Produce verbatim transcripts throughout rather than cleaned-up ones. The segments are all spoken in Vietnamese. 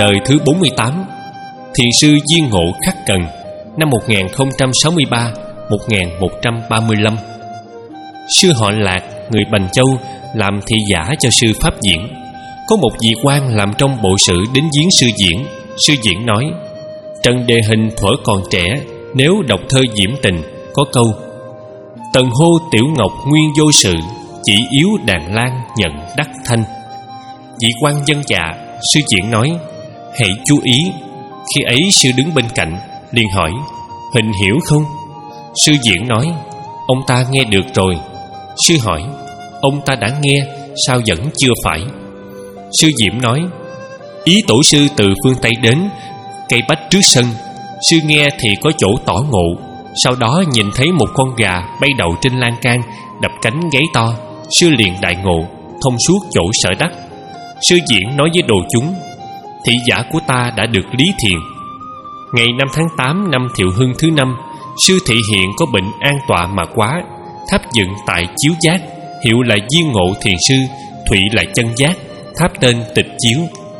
Đời thứ bốn mươi tám, Thiền sư Duyên Ngộ Khắc Cần, năm một nghìn không trăm sáu mươi ba đến một nghìn một trăm ba mươi lăm. Sư họ Lạc, người Bành Châu, làm thị giả cho sư Pháp Diễn. Có một vị quan làm trong bộ sự đến viếng sư Diễn. Sư Diễn nói: Trần Đề Hình thuở còn trẻ, nếu đọc thơ diễm tình, có câu: Tần hô tiểu ngọc nguyên vô sự, chỉ yếu đàn lan nhận đắc thanh. Vị quan dân dạ. Sư Diễn nói: Hãy chú ý. Khi ấy sư đứng bên cạnh, liền hỏi: Hình hiểu không? Sư Diễn nói: Ông ta nghe được rồi. Sư hỏi: Ông ta đã nghe, sao vẫn chưa phải? Sư Diễm nói: Ý tổ sư từ phương Tây đến, cây bách trước sân. Sư nghe thì có chỗ tỏ ngộ. Sau đó nhìn thấy một con gà bay đậu trên lan can, đập cánh gáy to. Sư liền đại ngộ, thông suốt chỗ sở đắc. Sư Diễn nói với đồ chúng: Thị giả của ta đã được lý thiền. Ngày năm tháng tám năm Thiệu Hưng thứ năm, sư thị hiện có bệnh an tọa mà quá. Tháp dựng tại Chiếu Giác, hiệu là Duyên Ngộ Thiền sư, thụy là Chân Giác, tháp tên Tịch Chiếu.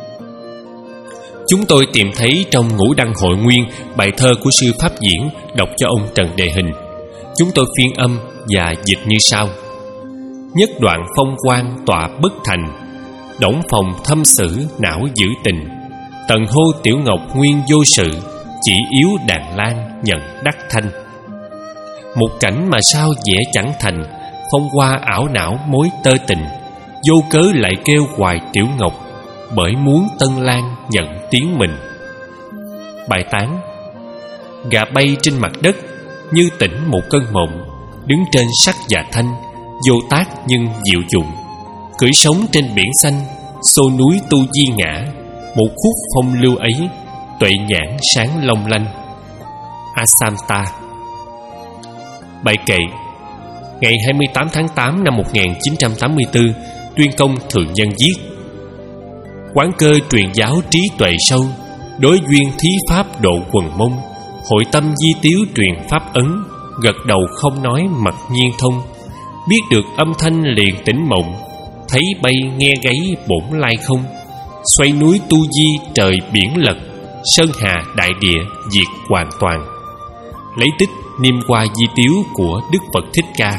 Chúng tôi tìm thấy trong Ngũ Đăng Hội Nguyên bài thơ của sư Pháp Diễn đọc cho ông Trần Đề Hình. Chúng tôi phiên âm và dịch như sau: Nhất đoạn phong quang tọa bất thành, đổng phòng thâm sử não giữ tình. Tần hô tiểu ngọc nguyên vô sự, chỉ yếu đàn lan nhận đắc thanh. Một cảnh mà sao vẽ chẳng thành, phong hoa ảo não mối tơ tình. Vô cớ lại kêu hoài tiểu ngọc, bởi muốn tân lan nhận tiếng mình. Bài tán: Gà bay trên mặt đất, như tỉnh một cơn mộng. Đứng trên sắc và thanh, vô tác nhưng diệu dụng. Cưỡi sống trên biển xanh, xô núi tu di ngã. Một khúc phong lưu ấy, tuệ nhãn sáng long lanh. Asamta. Bài kệ. Ngày hai mươi tám tháng tám năm một nghìn chín trăm tám mươi tư, Tuyên Công Thượng Nhân viết: Quán cơ truyền giáo trí tuệ sâu, đối duyên thí pháp độ quần mông. Hội tâm di tiếu truyền pháp ấn, gật đầu không nói mặc nhiên thông. Biết được âm thanh liền tỉnh mộng, thấy bay nghe gáy bổn lai không. Xoay núi tu di trời biển lật, sơn hà đại địa diệt hoàn toàn. Lấy tích Niêm Hoa Di Tiếu của Đức Phật Thích Ca.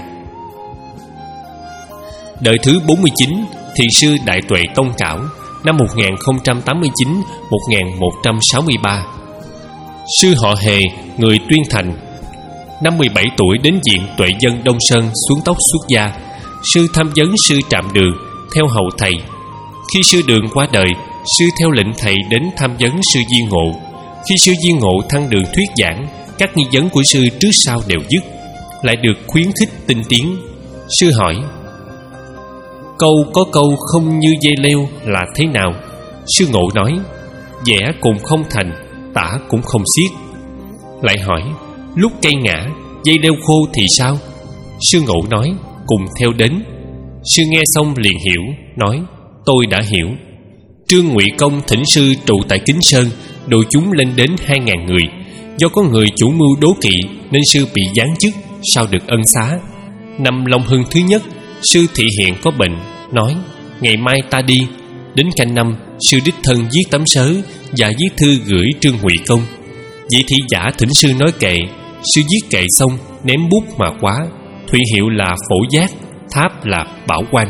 Đời thứ bốn mươi chín, Thiền sư Đại Tuệ Tông Cảo, năm một nghìn không trăm tám mươi chín đến một nghìn một trăm sáu mươi ba. Sư họ Hề, người Tuyên Thành. Năm mười bảy tuổi đến viện Tuệ Dân Đông Sơn xuống tóc xuất gia. Sư tham vấn sư Trạm Đường, theo hầu thầy. Khi sư Đường qua đời, sư theo lệnh thầy đến tham vấn sư Duyên Ngộ. Khi sư Duyên Ngộ thăng đường thuyết giảng, các nghi vấn của sư trước sau đều dứt, lại được khuyến khích tinh tiến. Sư hỏi: Câu có câu không như dây leo là thế nào? Sư Ngộ nói: Vẽ cùng không thành, tả cũng không xiết. Lại hỏi: Lúc cây ngã, dây leo khô thì sao? Sư Ngộ nói: Cùng theo đến. Sư nghe xong liền hiểu, nói: Tôi đã hiểu. Trương Ngụy Công thỉnh sư trụ tại Kính Sơn, đội chúng lên đến hai ngàn người. Do có người chủ mưu đố kỵ nên sư bị giáng chức, sau được ân xá. Năm Long Hưng thứ nhất, sư thị hiện có bệnh, nói: Ngày mai ta đi. Đến canh năm, sư đích thân viết tấm sớ và viết thư gửi Trương Ngụy Công. Vị thị giả thỉnh sư nói kệ. Sư viết kệ xong, ném bút mà quá. Thụy hiệu là Phổ Giác, tháp là Bảo Quan.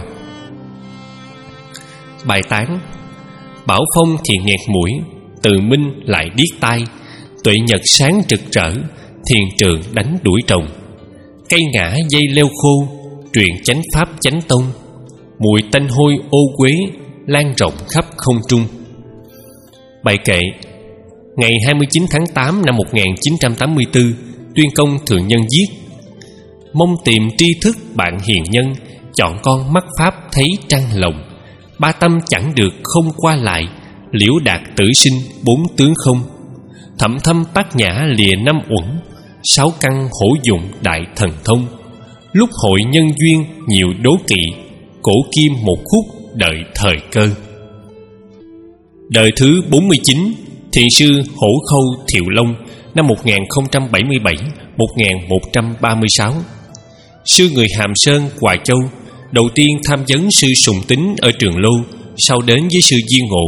Bài tán: Bảo phong thì nghẹt mũi, từ minh lại điếc tai. Tuệ nhật sáng rực rỡ, thiền trường đánh đuổi trồng. Cây ngã dây leo khô, truyền chánh pháp chánh tông. Mùi tanh hôi ô quế, lan rộng khắp không trung. Bài kệ. Ngày hai mươi chín tháng tám năm một nghìn chín trăm tám mươi tư, Tuyên Công Thượng Nhân viết: Mong tìm tri thức bạn hiền nhân, chọn con mắt pháp thấy trăng lồng. Ba tâm chẳng được không qua lại, liễu đạt tử sinh bốn tướng không. Thẩm thâm bát nhã lìa năm uẩn, sáu căn hổ dụng đại thần thông. Lúc hội nhân duyên nhiều đố kỵ, cổ kim một khúc đợi thời cơ. Đời thứ bốn mươi chín, Thiền sư Hổ Khâu Thiệu Long, năm một nghìn không trăm bảy mươi bảy đến một nghìn một trăm ba mươi sáu. Sư người Hàm Sơn, Hoài Châu, đầu tiên tham vấn sư Sùng Tính ở Trường Lô, sau đến với sư Duyên Ngộ.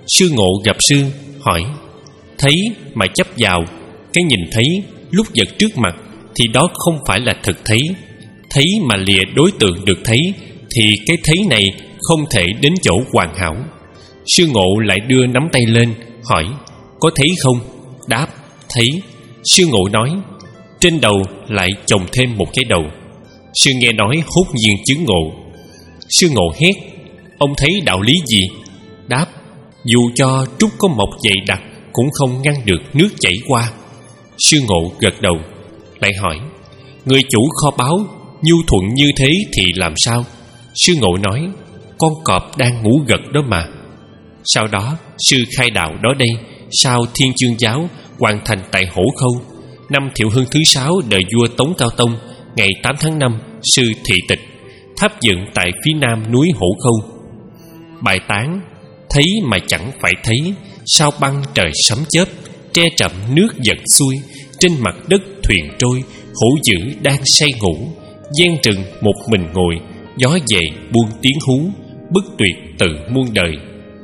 Sư Ngộ gặp sư, hỏi: thấy mà chấp vào, cái nhìn thấy lúc vật trước mặt thì đó không phải là thực thấy. Thấy mà lìa đối tượng được thấy thì cái thấy này không thể đến chỗ hoàn hảo. Sư Ngộ lại đưa nắm tay lên, hỏi: có thấy không? Đáp: thấy. Sư Ngộ nói: trên đầu lại chồng thêm một cái đầu. Sư nghe nói hốt nhiên chứng ngộ. Sư Ngộ hét: ông thấy đạo lý gì? Đáp: dù cho trúc có mọc dày đặc cũng không ngăn được nước chảy qua. Sư Ngộ gật đầu, lại hỏi: người chủ kho báu nhu thuận như thế thì làm sao? Sư Ngộ nói: con cọp đang ngủ gật đó mà. Sau đó sư khai đạo đó đây: sau Thiên Chương giáo hoàn thành tại Hổ Khâu, năm Thiệu Hưng thứ sáu đời vua Tống Cao Tông, ngày tám tháng năm, sư thị tịch, tháp dựng tại phía nam núi Hổ Khâu. Bài tán: thấy mà chẳng phải thấy, sao băng trời sấm chớp, tre chậm nước giật xuôi, trên mặt đất thuyền trôi, hổ dữ đang say ngủ, gian rừng một mình ngồi, gió về buông tiếng hú, bất tuyệt từ muôn đời.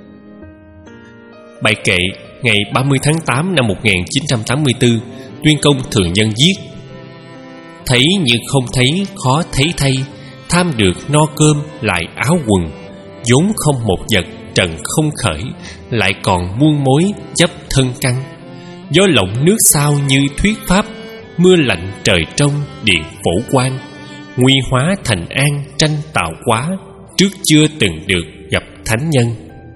Bài kệ ngày ba mươi tháng tám năm một nghìn chín trăm tám mươi tư, Tuyên Công thường nhân viết: thấy như không thấy khó thấy thay, tham được no cơm lại áo quần, vốn không một vật trần không khởi, lại còn muôn mối chấp thân căn. Gió lộng nước sao như thuyết pháp, mưa lạnh trời trong điện phổ quan. Nguy hóa thành an tranh tạo quá, trước chưa từng được gặp thánh nhân.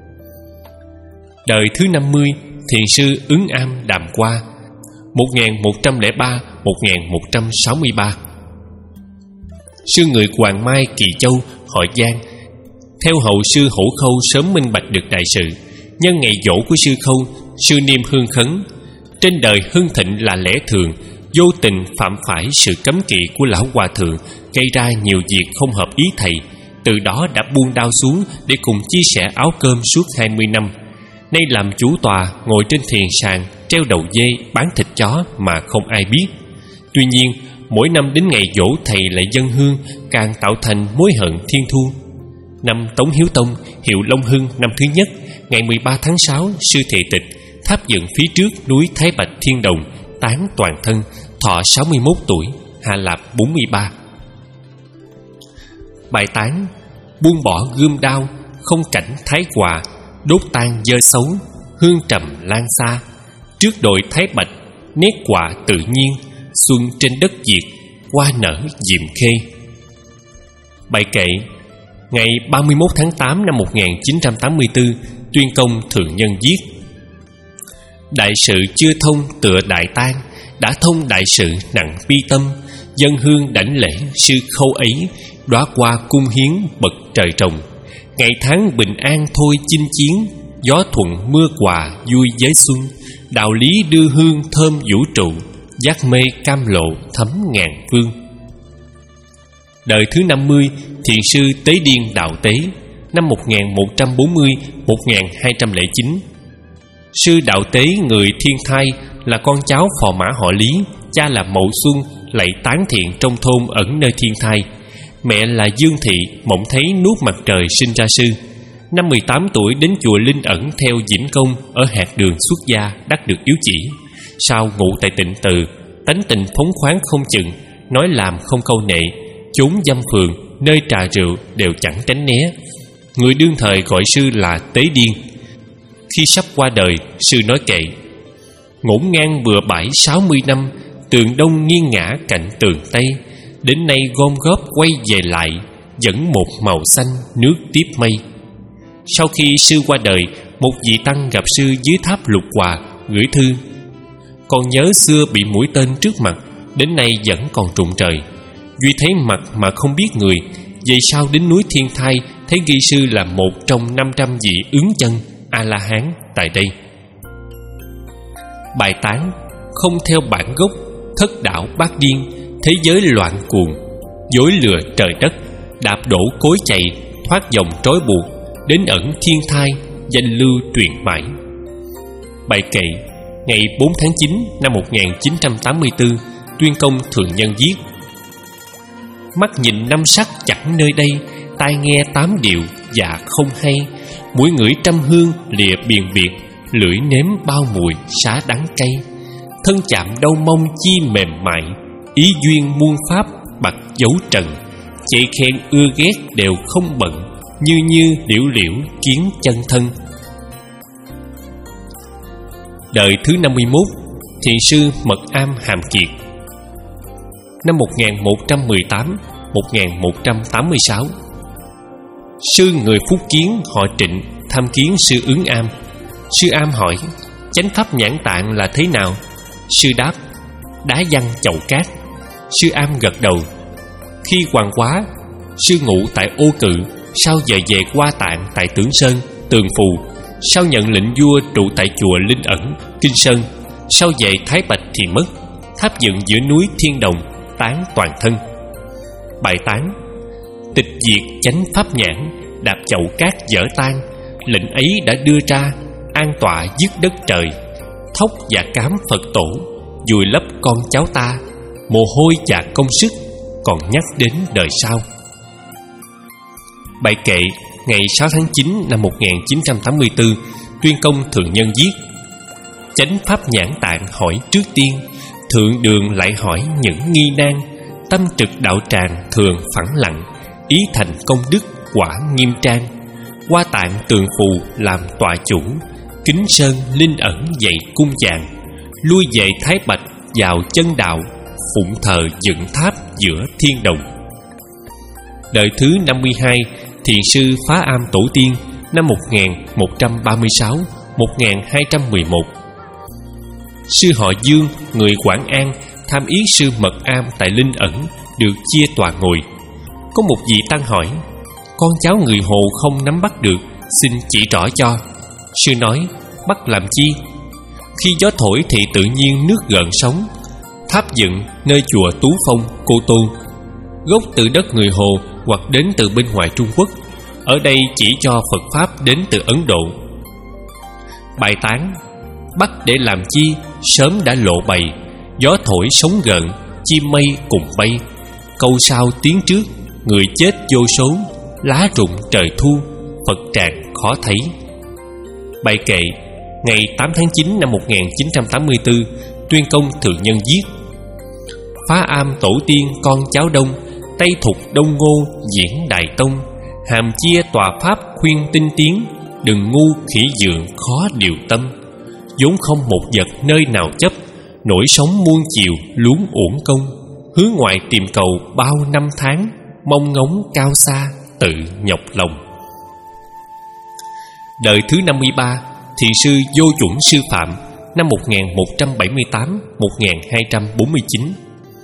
Đời thứ năm mươi, thiền sư Ứng Am Đàm Qua, một nghìn một trăm lẻ ba đến một nghìn một trăm sáu mươi ba. Sư người Hoàng Mai Kỳ Châu, họ Giang. Theo hậu sư Hổ Khâu sớm minh bạch được đại sự. Nhân ngày dỗ của sư Khâu, sư niêm hương khấn: trên đời hưng thịnh là lẽ thường, vô tình phạm phải sự cấm kỵ của lão hòa thượng, gây ra nhiều việc không hợp ý thầy. Từ đó đã buông đao xuống để cùng chia sẻ áo cơm suốt hai mươi năm. Nay làm chủ tòa, ngồi trên thiền sàn, treo đầu dê, bán thịt chó mà không ai biết. Tuy nhiên, mỗi năm đến ngày dỗ thầy lại dâng hương, càng tạo thành mối hận thiên thu. Năm Tống Hiếu Tông, hiệu Long Hưng năm thứ nhất, ngày mười ba tháng sáu, sư thị tịch, tháp dựng phía trước núi Thái Bạch Thiên Đồng, tán toàn thân, thọ sáu mươi mốt tuổi, hạ lạp bốn mươi ba. Bài tán: buông bỏ gươm đao, không cảnh thái hòa, đốt tan dơ xấu, hương trầm lan xa. Trước đội Thái Bạch, nét quả tự nhiên, xuân trên đất Việt, hoa nở diệm khê. Bài kệ ngày ba mươi mốt tháng tám năm một nghìn chín trăm tám mươi tư, Tuyên Công thường nhân viết: đại sự chưa thông tựa đại tang, đã thông đại sự nặng bi tâm. Dân hương đảnh lễ sư Khâu ấy, đóa qua cung hiến bậc trời trồng. Ngày tháng bình an thôi chinh chiến, gió thuận mưa quà vui giới xuân. Đạo lý đưa hương thơm vũ trụ, giác mê cam lộ thấm ngàn phương. Đời thứ năm mươi, thiền sư Tế Điên Đạo Tế, năm một nghìn một trăm bốn mươi đến một nghìn hai trăm lẻ chín. Sư Đạo Tế người Thiên Thai, là con cháu phò mã họ Lý, cha là Mậu Xuân, lạy tán thiện trong thôn ẩn nơi Thiên Thai. Mẹ là Dương Thị, mộng thấy nuốt mặt trời sinh ra sư. Năm mười tám tuổi đến chùa Linh Ẩn theo Vĩnh Công ở hạt đường xuất gia, đắc được yếu chỉ. Sau ngụ tại Tịnh Từ, tánh tình phóng khoáng không chừng, nói làm không câu nệ, chốn dâm phường, nơi trà rượu đều chẳng tránh né. Người đương thời gọi sư là Tế Điên. Khi sắp qua đời, sư nói kệ: ngổn ngang bừa bãi sáu mươi năm, tường đông nghiêng ngã cạnh tường tây. Đến nay gom góp quay về lại, vẫn một màu xanh nước tiếp mây. Sau khi sư qua đời, một vị tăng gặp sư dưới tháp Lục Hòa, gửi thư: còn nhớ xưa bị mũi tên trước mặt, đến nay vẫn còn rụng trời. Duy thấy mặt mà không biết người. Về sau đến núi Thiên Thai, thấy ghi sư là một trong năm trăm vị ứng chân A-la-hán tại đây. Bài tán: không theo bản gốc, thất đảo bát điên, thế giới loạn cuồng, dối lừa trời đất, đạp đổ cối chày, thoát dòng trói buộc, đến ẩn Thiên Thai, danh lưu truyền mãi. Bài kệ ngày bốn tháng chín năm một nghìn chín trăm tám mươi tư, Tuyên Công thường nhân viết: mắt nhìn năm sắc chẳng nơi đây, tai nghe tám điều dạ không hay. mũi ngửi trăm hương lìa biền biệt, lưỡi nếm bao mùi xá đắng cay. Thân chạm đau mong chi mềm mại, ý duyên muôn pháp bạc dấu trần. Chê khen ưa ghét đều không bận, như như liễu liễu kiến chân thân. Đời thứ năm mươi mốt, thiền sư Mật Am Hàm Kiệt. Năm một nghìn một trăm mười tám đến một nghìn một trăm tám mươi sáu, sư người Phúc Kiến họ Trịnh tham kiến sư Ứng Am. Sư Am hỏi: chánh pháp nhãn tạng là thế nào? Sư đáp: đá văng chậu cát. Sư Am gật đầu. Khi hoàng quá, sư ngụ tại Ô Cự, sau giờ về qua tạng tại Tưởng Sơn, Tường Phù, sau nhận lệnh vua trụ tại chùa Linh Ẩn, Kinh Sơn, sau về Thái Bạch thì mất, tháp dựng giữa núi Thiên Đồng, tán toàn thân. Bài tán: tịch diệt chánh pháp nhãn, đạp chậu cát dở tan, lệnh ấy đã đưa ra, an tọa dứt đất trời. Thóc và cám Phật tổ, vùi lấp con cháu ta, mồ hôi và công sức, còn nhắc đến đời sau. Bài kệ ngày sáu tháng chín năm một nghìn chín trăm tám mươi tư, Tuyên Công Thượng Nhân viết: chánh pháp nhãn tạng hỏi trước tiên, thượng đường lại hỏi những nghi nan. Tâm trực đạo tràng thường phẳng lặng, ý thành công đức quả nghiêm trang. Qua tạng Tường Phù làm tọa chủ, Kính Sơn Linh Ẩn dạy cung vàng. Lui về Thái Bạch vào chân đạo, phụng thờ dựng tháp giữa thiên đồng. Đời thứ năm mươi hai, thiền sư Phá Am Tổ Tiên. Năm một nghìn một trăm ba mươi sáu đến một nghìn hai trăm mười một, sư họ Dương người Quảng An tham yết sư Mật Am tại Linh Ẩn, được chia tòa ngồi. Có một vị tăng hỏi: con cháu người Hồ không nắm bắt được, xin chỉ rõ cho. Sư nói: bắt làm chi? Khi gió thổi thì tự nhiên nước gợn sóng. Tháp dựng nơi chùa Tú Phong, Cô Tô, gốc từ đất người Hồ hoặc đến từ bên ngoài Trung Quốc. Ở đây chỉ cho Phật Pháp đến từ Ấn Độ. Bài tán: bắt để làm chi, sớm đã lộ bày. Gió thổi sóng gợn, chim mây cùng bay. Câu sau tiếng trước, người chết vô số. Lá rụng trời thu, Phật tràng khó thấy. Bài kệ ngày tám tháng chín năm một nghìn chín trăm tám mươi tư, Tuyên Công Thượng Nhân viết: Phá Am tổ tiên con cháu đông, Tây Thục Đông Ngô diễn Đại Tông. Hàm chia tòa pháp khuyên tinh tiến, đừng ngu khỉ dượng khó điều tâm. vốn không một vật nơi nào chấp, nổi sóng muôn chiều luống uổng công. Hướng ngoại tìm cầu bao năm tháng, mong ngóng cao xa tự nhọc lòng. Đời thứ năm mươi ba, thiền sư Vô Chuẩn Sư Phạm, năm một nghìn một trăm bảy mươi tám đến một nghìn hai trăm bốn mươi chín.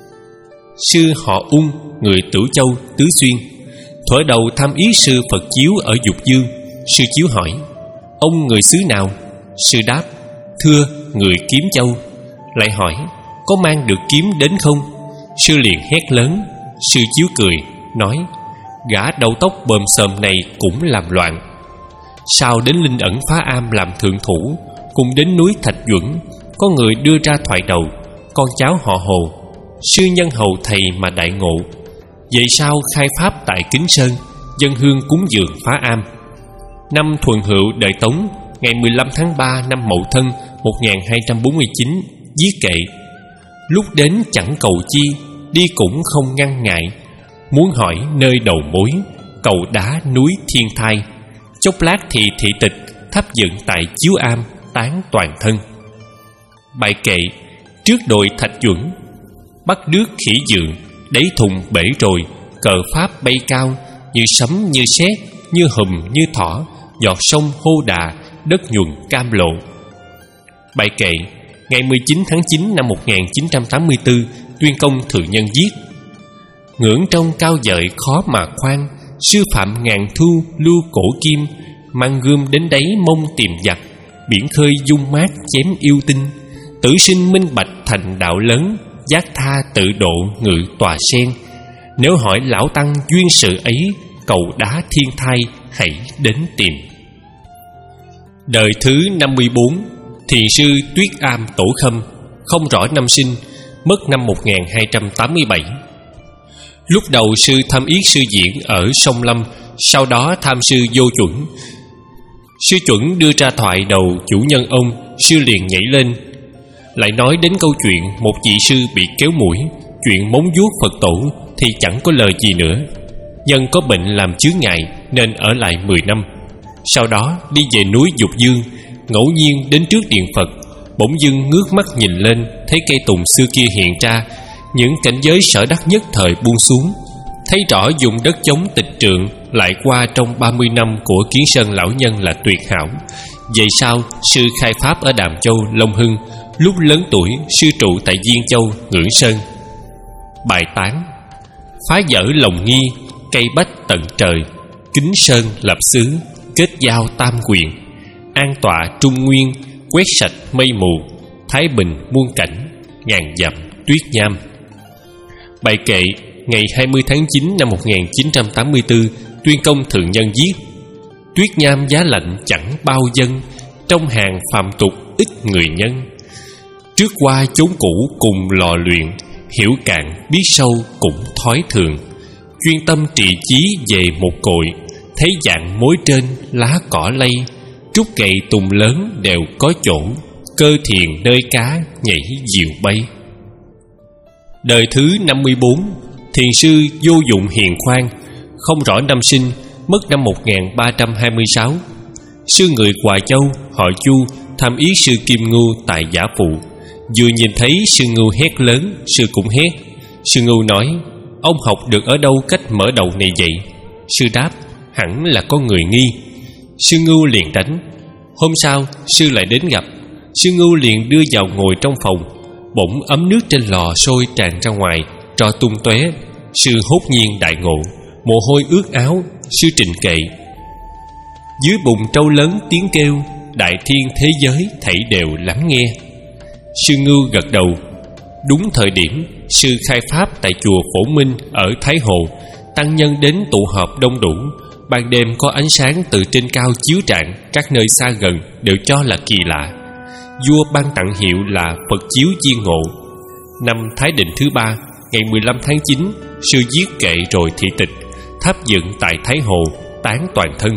Sư họ Ung, người Tửu Châu, Tứ Xuyên. Thuở đầu tham ý sư Phật chiếu ở Dục Dương. Sư chiếu hỏi: ông người xứ nào? Sư đáp: thưa, người Kiếm Châu. Lại hỏi: có mang được kiếm đến không? Sư liền hét lớn. Sư chiếu cười, nói: gã đầu tóc bờm xờm này cũng làm loạn. Sau đến Linh Ẩn Phá Am làm thượng thủ, cùng đến núi Thạch Duẩn, có người đưa ra thoại đầu: con cháu họ Hồ, sư nhân hầu thầy mà đại ngộ. Vậy sao khai pháp tại Kính Sơn, dân hương cúng dường Phá Am. Năm Thuần Hữu đời Tống, ngày mười lăm tháng ba năm Mậu Thân một nghìn hai trăm bốn mươi chín, viết kệ: lúc đến chẳng cầu chi, đi cũng không ngăn ngại. Muốn hỏi nơi đầu mối, cầu đá núi Thiên Thai. Chốc lát thì thị tịch, tháp dựng tại Chiếu Am, tán toàn thân. Bài kệ: trước đồi Thạch Duẩn, bắt nước khỉ dượng, đáy thùng bể rồi, cờ pháp bay cao, như sấm như sét, như hùm như thỏ, giọt sông hô đà, đất nhuần cam lộ. Bài kệ ngày mười chín tháng chín năm một nghìn chín trăm tám mươi tư, Tuyên Công Thượng Nhân viết: ngưỡng trong cao dợi khó mà khoan, sư phạm ngàn thu lưu cổ kim. Mang gươm đến đấy mong tìm giặc, biển khơi dung mát chém yêu tinh. Tử sinh minh bạch thành đạo lớn, giác tha tự độ ngự tòa sen. Nếu hỏi lão tăng duyên sự ấy, cầu đá Thiên Thai hãy đến tìm. Đời thứ năm mươi bốn, thiền sư Tuyết Am Tổ Khâm, không rõ năm sinh, mất năm một nghìn hai trăm tám mươi bảy. Lúc đầu sư tham yết sư diễn ở Sông Lâm, sau đó tham sư Vô Chuẩn. Sư chuẩn đưa ra thoại đầu chủ nhân ông, sư liền nhảy lên, lại nói đến câu chuyện một vị sư bị kéo mũi. Chuyện móng vuốt Phật tổ thì chẳng có lời gì nữa. Nhân có bệnh làm chướng ngại nên ở lại mười năm. Sau đó đi về núi Dục Dương, ngẫu nhiên đến trước điện Phật, bỗng dưng ngước mắt nhìn lên, thấy cây tùng xưa kia hiện ra. Những cảnh giới sở đắc nhất thời buông xuống, thấy rõ vùng đất chống tịch trượng lại qua trong ba mươi năm của Kiến Sơn lão nhân là tuyệt hảo. Về sau sư khai pháp ở Đàm Châu, Long Hưng. Lúc lớn tuổi sư trụ tại Diên Châu, Ngưỡng Sơn. Bài tán: phá vỡ lòng nghi, cây bách tận trời, Kính Sơn lập xứ, kết giao tam quyền, an tọa trung nguyên, quét sạch mây mù, thái bình muôn cảnh, ngàn dặm tuyết nham. Bài kệ ngày hai mươi tháng chín năm một nghìn chín trăm tám mươi tư, Tuyên Công Thượng Nhân viết: tuyết nham giá lạnh chẳng bao dân, trong hàng phàm tục ít người nhân. Trước qua chốn cũ cùng lò luyện, hiểu cạn biết sâu cũng thói thường. Chuyên tâm trì chí về một cội, thấy dạng mối trên lá cỏ lay. Trúc gậy tùng lớn đều có chỗ, cơ thiền nơi cá nhảy diều bay. Đời thứ năm mươi bốn, thiền sư Vô Dụng Hiền Khoan, không rõ năm sinh, mất năm một nghìn ba trăm hai mươi sáu. Sư người Hòa Châu, họ Chu, tham ý sư Kim Ngưu tại Giả Phụ. Vừa nhìn thấy sư Ngưu hét lớn, sư cũng hét. Sư Ngưu nói: ông học được ở đâu cách mở đầu này vậy? Sư đáp: hẳn là có người nghi. Sư Ngưu liền đánh. Hôm sau sư lại đến gặp. Sư Ngưu liền đưa vào ngồi trong phòng. Bỗng ấm nước trên lò sôi tràn ra ngoài, tro tung tóe. Sư hốt nhiên đại ngộ, mồ hôi ướt áo. Sư trình kệ: dưới bùn trâu lớn tiếng kêu, đại thiên thế giới thảy đều lắng nghe. Sư Ngưu gật đầu. Đúng thời điểm sư khai pháp tại chùa Phổ Minh ở Thái Hồ, tăng nhân đến tụ họp đông đủ. Ban đêm có ánh sáng từ trên cao chiếu rạng, các nơi xa gần đều cho là kỳ lạ. Vua ban tặng hiệu là Phật chiếu chiên ngộ. Năm Thái Định thứ ba, ngày mười lăm tháng chín, sư viết kệ rồi thị tịch, tháp dựng tại Thái Hồ, tán toàn thân.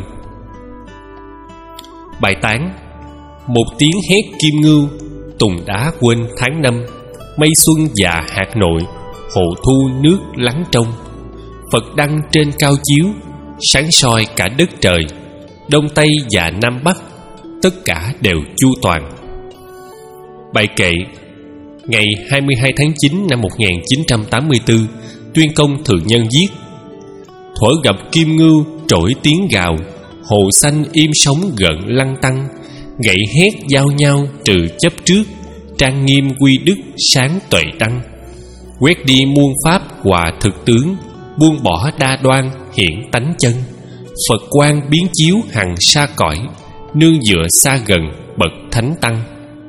Bài tán: một tiếng hét kim ngưu, tùng đá quên tháng năm, mây xuân và hạt nội, hồ thu nước lắng trong. Phật đăng trên cao chiếu, sáng soi cả đất trời, đông tây và nam bắc, tất cả đều chu toàn. Bài kệ ngày hai mươi hai tháng chín năm một nghìn chín trăm tám mươi tư, Tuyên Công Thượng Nhân viết: thuở gặp kim ngưu trỗi tiếng gào, hồ xanh im sóng gợn lăng tăng, gậy hét giao nhau trừ chấp trước, trang nghiêm quy đức sáng tuệ đăng. Quét đi muôn pháp hòa thực tướng, buông bỏ đa đoan hiển tánh chân. Phật quang biến chiếu hằng xa cõi, nương dựa xa gần bậc thánh tăng.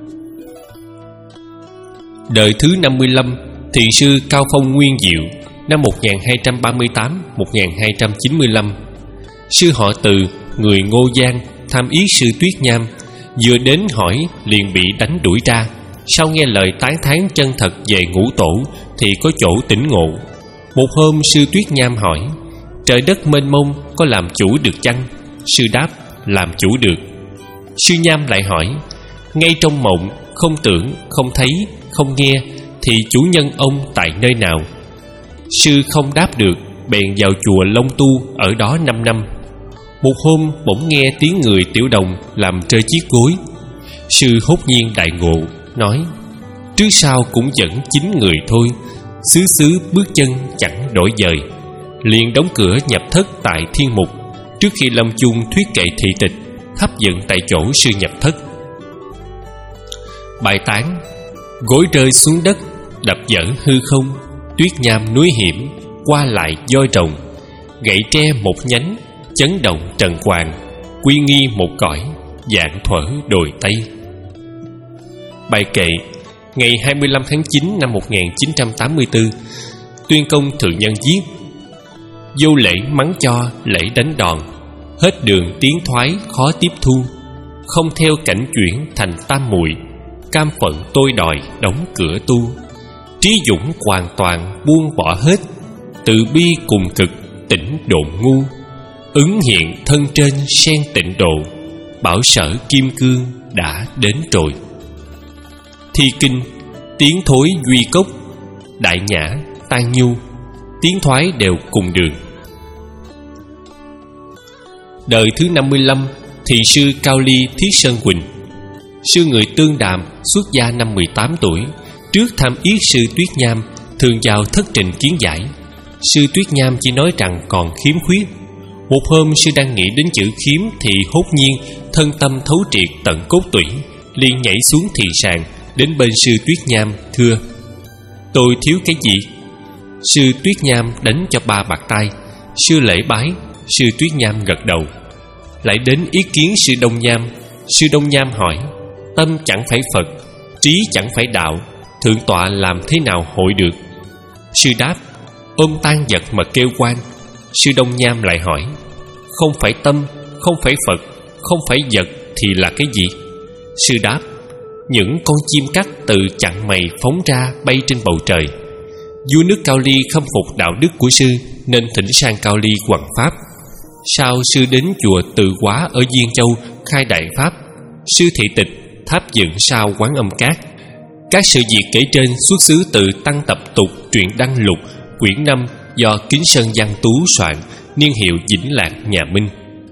Đời thứ năm mươi lăm, thiền sư Cao Phong Nguyên Diệu, năm một nghìn hai trăm ba mươi tám đến một nghìn hai trăm chín mươi lăm. Sư họ Từ, người Ngô Giang, tham ý sư Tuyết Nham. Vừa đến hỏi liền bị đánh đuổi ra. Sau nghe lời tán thán chân thật về ngũ tổ thì có chỗ tỉnh ngộ. Một hôm sư Tuyết Nham hỏi: trời đất mênh mông có làm chủ được chăng? Sư đáp: làm chủ được. Sư Nham lại hỏi: ngay trong mộng, không tưởng, không thấy, không nghe thì chủ nhân ông tại nơi nào? Sư không đáp được, bèn vào chùa Long Tu ở đó năm năm. Một hôm bỗng nghe tiếng người tiểu đồng làm rơi chiếc gối. Sư hốt nhiên đại ngộ, nói: trước sau cũng vẫn chín người thôi, xứ xứ bước chân chẳng đổi dời. Liền đóng cửa nhập thất tại thiên mục. Trước khi lâm chung thuyết kệ thị tịch, thắp dựng tại chỗ sư nhập thất. Bài tán: gối rơi xuống đất, đập vỡ hư không, tuyết nham núi hiểm, qua lại voi rồng, gậy tre một nhánh, chấn động trần hoàng, quy nghi một cõi, dạng thuở đồi Tây. Bài kệ ngày hai mươi lăm tháng chín năm một nghìn chín trăm tám mươi tư, Tuyên Công Thượng Nhân viết: vô lễ mắng cho, lễ đánh đòn, hết đường tiến thoái khó tiếp thu, không theo cảnh chuyển thành tam muội, cam phận tôi đòi đóng cửa tu. Trí dũng hoàn toàn buông bỏ hết, từ bi cùng cực tỉnh độn ngu, ứng hiện thân trên sen tịnh độ, bảo sở kim cương đã đến rồi. Thi kinh, tiến thối duy cốc, đại nhã, tan nhu, tiến thoái đều cùng đường. Đời thứ năm mươi lăm, thị sư Cao Ly Thiết Sơn Quỳnh. Sư người Tương Đàm, xuất gia năm mười tám tuổi. Trước tham yết sư Tuyết Nham, thường vào thất trình kiến giải. Sư Tuyết Nham chỉ nói rằng còn khiếm khuyết. Một hôm sư đang nghĩ đến chữ khiếm thì hốt nhiên thân tâm thấu triệt tận cốt tủy, liền nhảy xuống thiền sàng, đến bên sư Tuyết Nham thưa: tôi thiếu cái gì? Sư Tuyết Nham đánh cho ba bạt tay. Sư lễ bái. Sư Tuyết Nham gật đầu. Lại đến ý kiến sư Đông Nham. Sư Đông Nham hỏi: tâm chẳng phải Phật, trí chẳng phải đạo, thượng tọa làm thế nào hội được? Sư đáp: ôm tan vật mà kêu quan. Sư Đông Nham lại hỏi: không phải tâm, không phải Phật, không phải vật thì là cái gì? Sư đáp: những con chim cắt từ chặng mày phóng ra bay trên bầu trời. Vua nước Cao Ly khâm phục đạo đức của sư, nên thỉnh sang Cao Ly hoằng pháp. Sau sư đến chùa Từ Quá ở Diên Châu khai đại pháp. Sư thị tịch tháp dựng sau Quán Âm Cát. Các sự việc kể trên xuất xứ từ Tăng Tập Tục Truyện Đăng Lục quyển năm do Kính Sơn Văn Tú soạn, niên hiệu Vĩnh Lạc nhà Minh.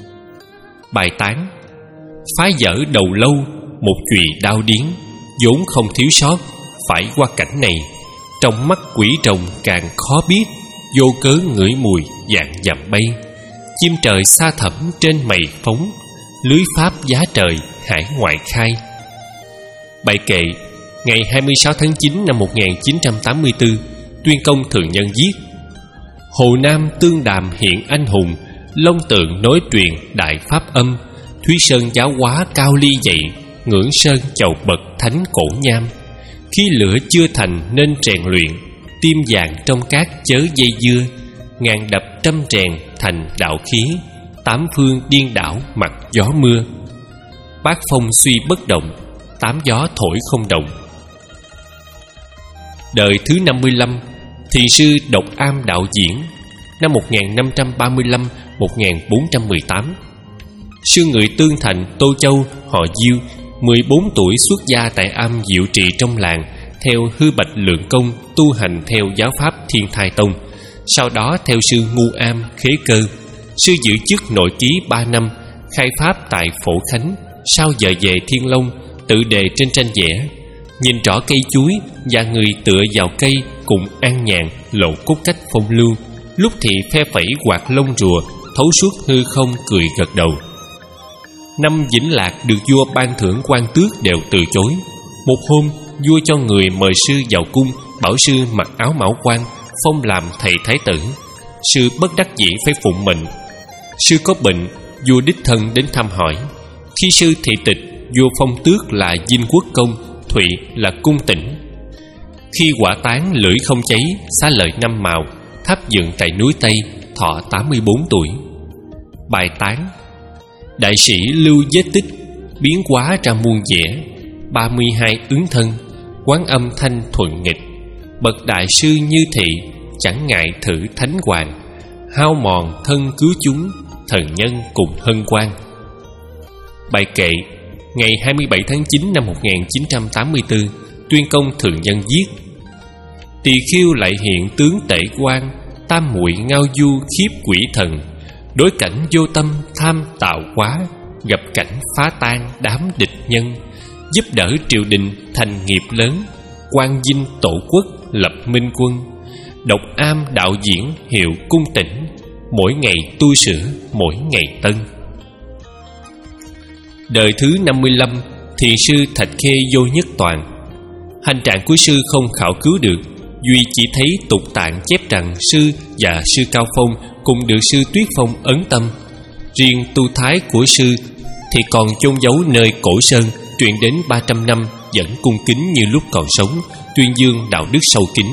Bài tán: phái dở đầu lâu, một chùy đao điến, vốn không thiếu sót, phải qua cảnh này. Trong mắt quỷ trồng càng khó biết, vô cớ ngửi mùi dạng dặm bay. Chim trời xa thẳm trên mày phóng, lưới pháp giá trời hải ngoại khai. Bài kệ ngày hai mươi sáu tháng chín năm một nghìn chín trăm tám mươi tư, Tuyên Công Thường Nhân viết: Hồ Nam Tương Đàm hiện anh hùng, Long Tượng nói truyền đại pháp âm. Thúy Sơn giáo hóa Cao Ly dậy, Ngưỡng Sơn chầu bậc thánh cổ nham. Khi lửa chưa thành nên rèn luyện, Tim vàng trong cát chớ dây dưa. Ngàn đập trăm rèn thành đạo khí, Tám phương điên đảo mặc gió mưa. Bát phong suy bất động, Tám gió thổi không động. Đời thứ năm mươi lăm, Thiền sư Độc Am đạo diễn, năm một nghìn năm trăm ba mươi lăm đến một nghìn bốn trăm mười tám. Sư người Tương Thành, Tô Châu, họ Diêu, mười bốn tuổi xuất gia tại am Diệu Trì trong làng, theo Hư Bạch Lượng Công tu hành theo giáo pháp Thiên Thai Tông. Sau đó theo sư Ngu Am, Khế Cơ. Sư giữ chức nội ký ba năm, khai pháp tại Phổ Khánh. Sau giờ về Thiên Long, tự đề trên tranh vẽ. Nhìn rõ cây chuối và người tựa vào cây cùng an nhàn, lộ cốt cách phong lưu. Lúc thì phe phẩy quạt lông rùa, thấu suốt hư không cười gật đầu. Năm Vĩnh Lạc được vua ban thưởng quan tước đều từ chối. Một hôm, vua cho người mời sư vào cung, bảo sư mặc áo mão quan, phong làm thầy thái tử. Sư bất đắc dĩ phải phụng mệnh. Sư có bệnh, vua đích thân đến thăm hỏi. Khi sư thị tịch, vua phong tước là Dinh Quốc Công, Thụy là Cung Tĩnh. Khi quả tán lưỡi không cháy, xá lợi năm màu, tháp dựng tại núi Tây, thọ tám mươi bốn tuổi. Bài tán: đại sĩ lưu vết tích, biến hóa ra muôn vẻ. Ba mươi hai ứng thân, Quán Âm thanh thuận nghịch. Bậc đại sư như thị, chẳng ngại thử thánh hoàng. Hao mòn thân cứu chúng, thần nhân cùng hân hoan. Bài kệ ngày hai mươi bảy tháng chín năm một nghìn chín trăm tám mươi tư, Tuyên Công Thường Nhân viết: Tỳ Khiêu lại hiện tướng tể quan, Tam muội ngao du khiếp quỷ thần. Đối cảnh vô tâm tham tạo quá, gặp cảnh phá tan đám địch nhân. Giúp đỡ triều đình thành nghiệp lớn, Quang vinh tổ quốc lập minh quân. Độc Am đạo diễn hiệu Cung Tĩnh, mỗi ngày tu sửa mỗi ngày tân. Đời thứ năm mươi lăm, Thiền sư Thạch Khê Vô Nhất Toàn. Hành trạng của sư không khảo cứu được, duy chỉ thấy tục tạng chép rằng sư và sư Cao Phong cùng được sư Tuyết Phong ấn tâm. Riêng tu thái của sư thì còn chôn giấu nơi Cổ Sơn, truyền đến ba trăm năm vẫn cung kính như lúc còn sống, tuyên dương đạo đức sâu kín.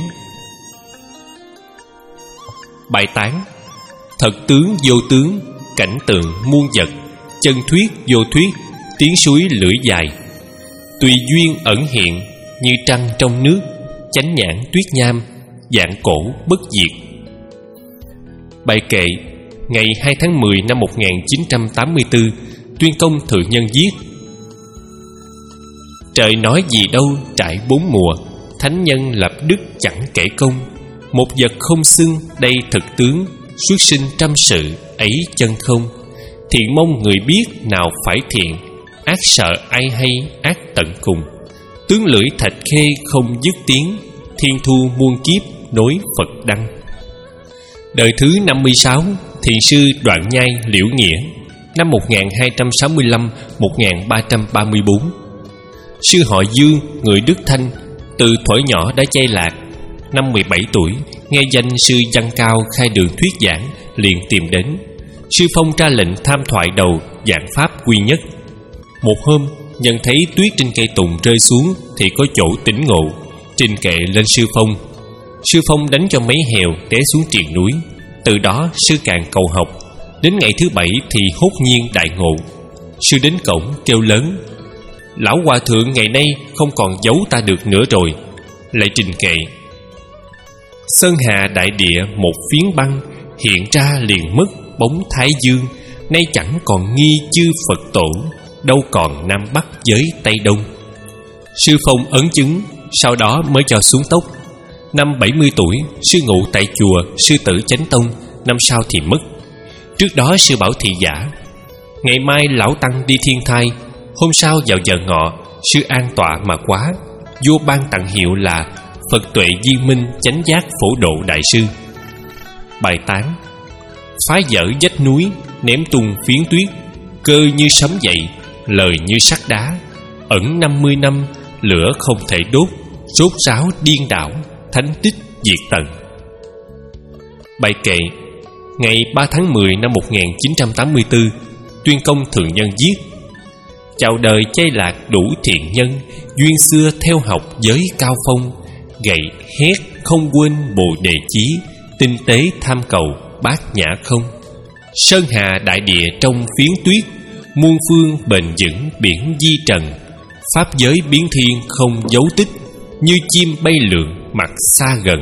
Bài tán: thật tướng vô tướng, cảnh tượng muôn vật. Chân thuyết vô thuyết, tiếng suối lưỡi dài. Tùy duyên ẩn hiện, như trăng trong nước. Chánh nhãn Tuyết Nham, dạng cổ bất diệt. Bài kệ ngày hai tháng mười năm một nghìn chín trăm tám mươi tư, Tuyên công thượng nhân viết: trời nói gì đâu trải bốn mùa, thánh nhân lập đức chẳng kể công. Một vật không xưng đây thực tướng, xuất sinh trăm sự ấy chân không. Thiện mong người biết nào phải thiện, ác sợ ai hay ác tận cùng. Tướng lưỡi thạch khê không dứt tiếng, thiên thu muôn kiếp nối Phật đăng. Đời thứ năm mươi sáu, thiền sư Đoạn Nhai Liễu Nghĩa, năm một nghìn hai trăm sáu mươi lăm đến một nghìn ba trăm ba mươi bốn. Sư họ Dương, người Đức Thanh, từ thuở nhỏ đã chay lạc. Năm mười bảy tuổi, nghe danh sư Văn Cao khai đường thuyết giảng, liền tìm đến. Sư phong ra lệnh tham thoại đầu giảng pháp quy nhất. Một hôm, nhận thấy tuyết trên cây tùng rơi xuống thì có chỗ tỉnh ngộ, trình kệ lên sư phong. Sư phong đánh cho mấy hèo té xuống triền núi. Từ đó sư càng cầu học. Đến ngày thứ bảy thì hốt nhiên đại ngộ. Sư đến cổng kêu lớn: lão hòa thượng ngày nay không còn giấu ta được nữa rồi. Lại trình kệ: sơn hà đại địa một phiến băng, hiện ra liền mất bóng thái dương. Nay chẳng còn nghi chư Phật tổ, đâu còn Nam Bắc với Tây Đông. Sư phong ấn chứng, sau đó mới cho xuống tốc. Năm bảy mươi tuổi, sư ngụ tại chùa Sư Tử Chánh Tông. Năm sau thì mất. Trước đó sư bảo thị giả: ngày mai lão tăng đi thiên thai. Hôm sau vào giờ ngọ, sư an tọa mà quá. Vua ban tặng hiệu là Phật tuệ di minh chánh giác phổ độ đại sư. Bài tán: phá vỡ vách núi, ném tung phiến tuyết. Cơ như sấm dậy, lời như sắt đá. Ẩn năm mươi năm, lửa không thể đốt. Rốt ráo điên đảo, thánh tích diệt tận. Bài kệ: ngày ba tháng mười năm một nghìn chín trăm tám mươi tư, Tuyên công thượng nhân viết: chào đời chay lạc đủ thiện nhân, duyên xưa theo học giới cao phong. Gậy hét không quên bồ đề chí, tinh tế tham cầu bát nhã không. Sơn hà đại địa trong phiến tuyết, muôn phương bền vững biển di trần. Pháp giới biến thiên không dấu tích, như chim bay lượn mặt xa gần.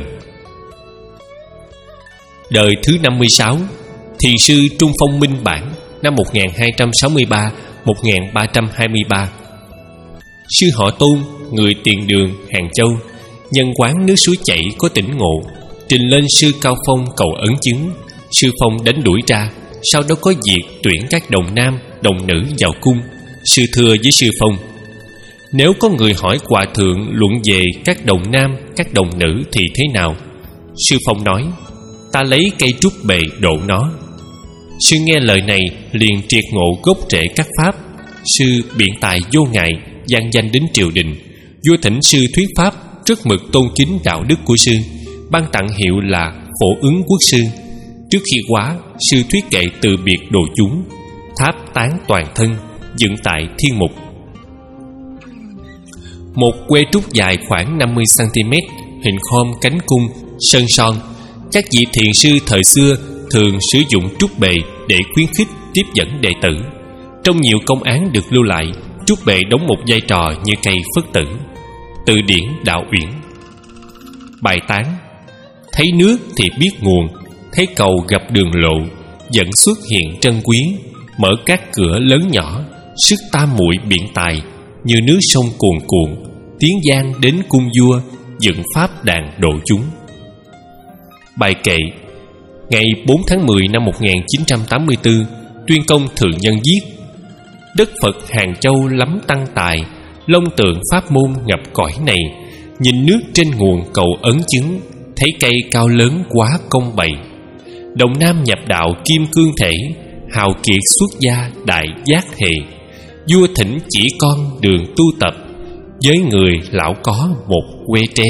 Đời thứ năm mươi sáu, thiền sư Trung Phong Minh Bản, năm một nghìn hai trăm sáu mươi ba đến một nghìn ba trăm hai mươi ba. Sư họ Tôn, người Tiền Đường, Hàng Châu, nhân quán nước suối chảy có tỉnh ngộ, trình lên sư Cao Phong cầu ấn chứng. Sư Phong đánh đuổi ra. Sau đó có việc tuyển các đồng nam, đồng nữ vào cung. Sư thưa với sư Phong: nếu có người hỏi hòa thượng luận về các đồng nam, các đồng nữ thì thế nào? Sư Phong nói: ta lấy cây trúc bề độ nó. Sư nghe lời này liền triệt ngộ gốc rễ các pháp. Sư biện tài vô ngại, vang danh đến triều đình. Vua thỉnh sư thuyết pháp, rất mực tôn kính đạo đức của sư, ban tặng hiệu là Phổ Ứng Quốc sư. Trước khi quá, sư thuyết kệ từ biệt đồ chúng, tháp tán toàn thân, dựng tại thiên mục. Một que trúc dài khoảng năm mươi xăng-ti-mét, hình khom cánh cung, sơn son. Các vị thiền sư thời xưa thường sử dụng trúc bệ để khuyến khích tiếp dẫn đệ tử. Trong nhiều công án được lưu lại, trúc bệ đóng một vai trò như cây phất tử. Từ điển Đạo Uyển. Bài tán: thấy nước thì biết nguồn, thấy cầu gặp đường lộ, dẫn xuất hiện trân quý, mở các cửa lớn nhỏ, sức tam muội biện tài, như nước sông cuồn cuộn, tiếng giang đến cung vua, dựng pháp đàn độ chúng. Bài kệ: ngày bốn tháng mười năm một nghìn chín trăm tám mươi tư, Tuyên công thượng nhân viết: đất Phật Hàng Châu lắm tăng tài, long tượng pháp môn ngập cõi này. Nhìn nước trên nguồn cầu ấn chứng, thấy cây cao lớn quá công bày. Đồng nam nhập đạo kim cương thể, hào kiệt xuất gia đại giác hề. Vua thỉnh chỉ con đường tu tập, với người lão có một que tre.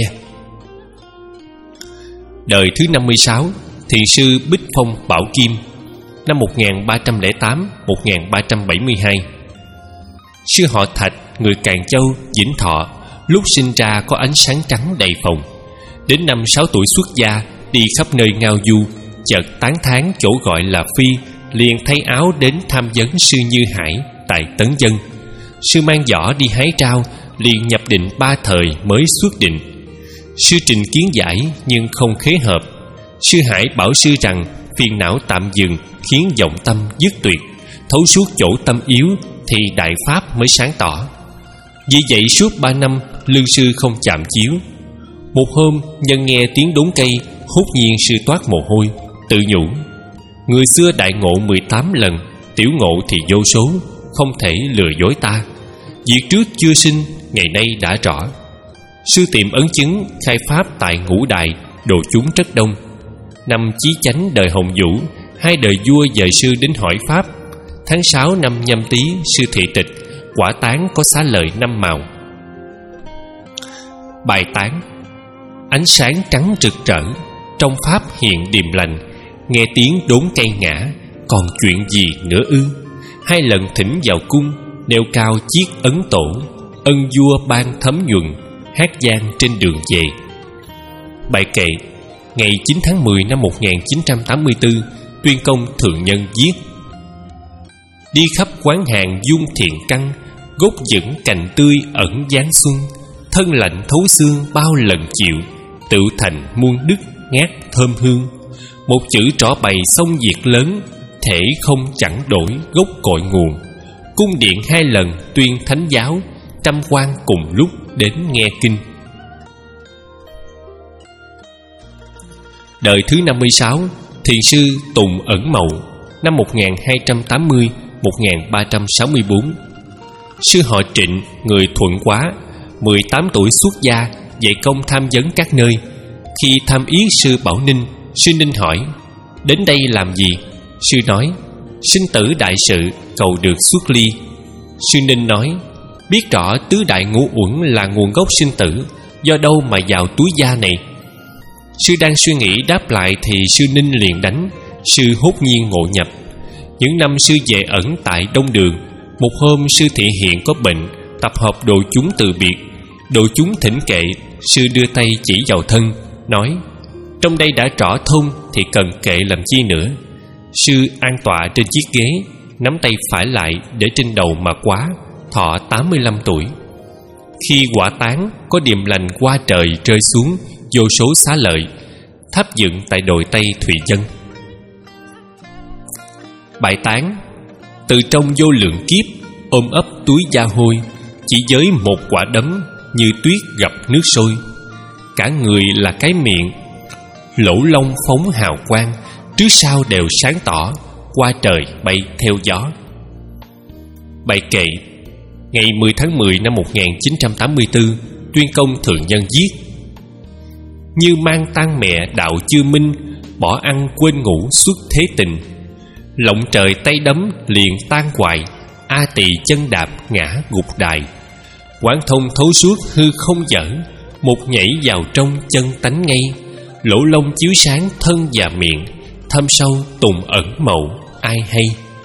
Đời thứ năm mươi sáu, thiền sư Bích Phong Bảo Kim, năm một nghìn ba trăm lẻ tám đến một nghìn ba trăm bảy mươi hai. Sư họ Thạch, người Càn Châu, Vĩnh Thọ, lúc sinh ra có ánh sáng trắng đầy phòng. Đến năm sáu tuổi xuất gia, đi khắp nơi ngao du, chợt tán thán chỗ gọi là phi, liền thay áo đến tham vấn sư Như Hải tại Tấn Dân. Sư mang giỏ đi hái trao, liền nhập định ba thời mới xuất định. Sư trình kiến giải nhưng không khế hợp. Sư Hải bảo sư rằng phiền não tạm dừng, khiến vọng tâm dứt tuyệt, thấu suốt chỗ tâm yếu thì đại pháp mới sáng tỏ. Vì vậy suốt ba năm lương sư không chạm chiếu. Một hôm nhân nghe tiếng đốn cây, hốt nhiên sư toát mồ hôi, tự nhủ: người xưa đại ngộ mười tám lần, tiểu ngộ thì vô số, không thể lừa dối ta. Việc trước chưa sinh, ngày nay đã rõ. Sư tìm ấn chứng khai pháp tại Ngũ Đại, độ chúng rất đông. Năm Chí Chánh đời Hồng Vũ, hai đời vua dời sư đến hỏi pháp. Tháng sáu năm Nhâm Tý, sư thị tịch, quả tán có xá lợi năm màu. Bài tán: ánh sáng trắng rực rỡ, trong pháp hiện điềm lành, nghe tiếng đốn cây ngã, còn chuyện gì nữa ư? Hai lần thỉnh vào cung, nêu cao chiếc ấn tổ, ân vua ban thấm nhuận, hát vang trên đường về. Bài kệ: ngày chín tháng mười năm một nghìn chín trăm tám mươi tư, Tuyên Công thượng nhân viết: đi khắp quán hàng dung thiện căn, gốc vững cành tươi ẩn dáng xuân, thân lạnh thấu xương bao lần chịu, tự thành muôn đức ngát thơm hương. Một chữ trỏ bày sông việc lớn, thể không chẳng đổi gốc cội nguồn. Cung điện hai lần tuyên thánh giáo, trăm quan cùng lúc đến nghe kinh. Đời thứ năm mươi sáu, thiền sư Tùng Ẩn Mậu, năm một nghìn hai trăm tám mươi đến một nghìn ba trăm sáu mươi tư. Sư họ Trịnh, người Thuận Quá, mười tám tuổi xuất gia, dạy công tham vấn các nơi. Khi tham ý sư Bảo Ninh, sư Ninh hỏi: đến đây làm gì? Sư nói: sinh tử đại sự, cầu được xuất ly. Sư Ninh nói: biết rõ tứ đại ngũ uẩn là nguồn gốc sinh tử, do đâu mà vào túi da này? Sư đang suy nghĩ đáp lại thì sư Ninh liền đánh. Sư hốt nhiên ngộ nhập. Những năm sư về ẩn tại Đông Đường, một hôm sư thị hiện có bệnh, tập hợp đồ chúng từ biệt. Đồ chúng thỉnh kệ, sư đưa tay chỉ vào thân, nói: trong đây đã rõ thông thì cần kệ làm chi nữa. Sư an tọa trên chiếc ghế, nắm tay phải lại để trên đầu mà quá, thọ tám mươi lăm tuổi. Khi quả tán, có điềm lành qua trời rơi xuống, vô số xá lợi, tháp dựng tại đồi Tây Thùy Dân. Bài tán: từ trong vô lượng kiếp, ôm ấp túi da hôi, chỉ với một quả đấm, như tuyết gặp nước sôi. Cả người là cái miệng, lỗ lông phóng hào quang, trước sau đều sáng tỏ, qua trời bay theo gió. Bài kệ: ngày mười tháng mười năm một nghìn chín trăm tám mươi tư, Tuyên Công thượng nhân viết: như mang tang mẹ đạo chưa minh, bỏ ăn quên ngủ suốt thế tình. Lộng trời tay đấm liền tan hoại, A Tỳ chân đạp ngã gục đài. Quán thông thấu suốt hư không dở, một nhảy vào trong chân tánh ngay. Lỗ lông chiếu sáng thân và miệng, thâm sâu Tùng Ẩn Mậu ai hay.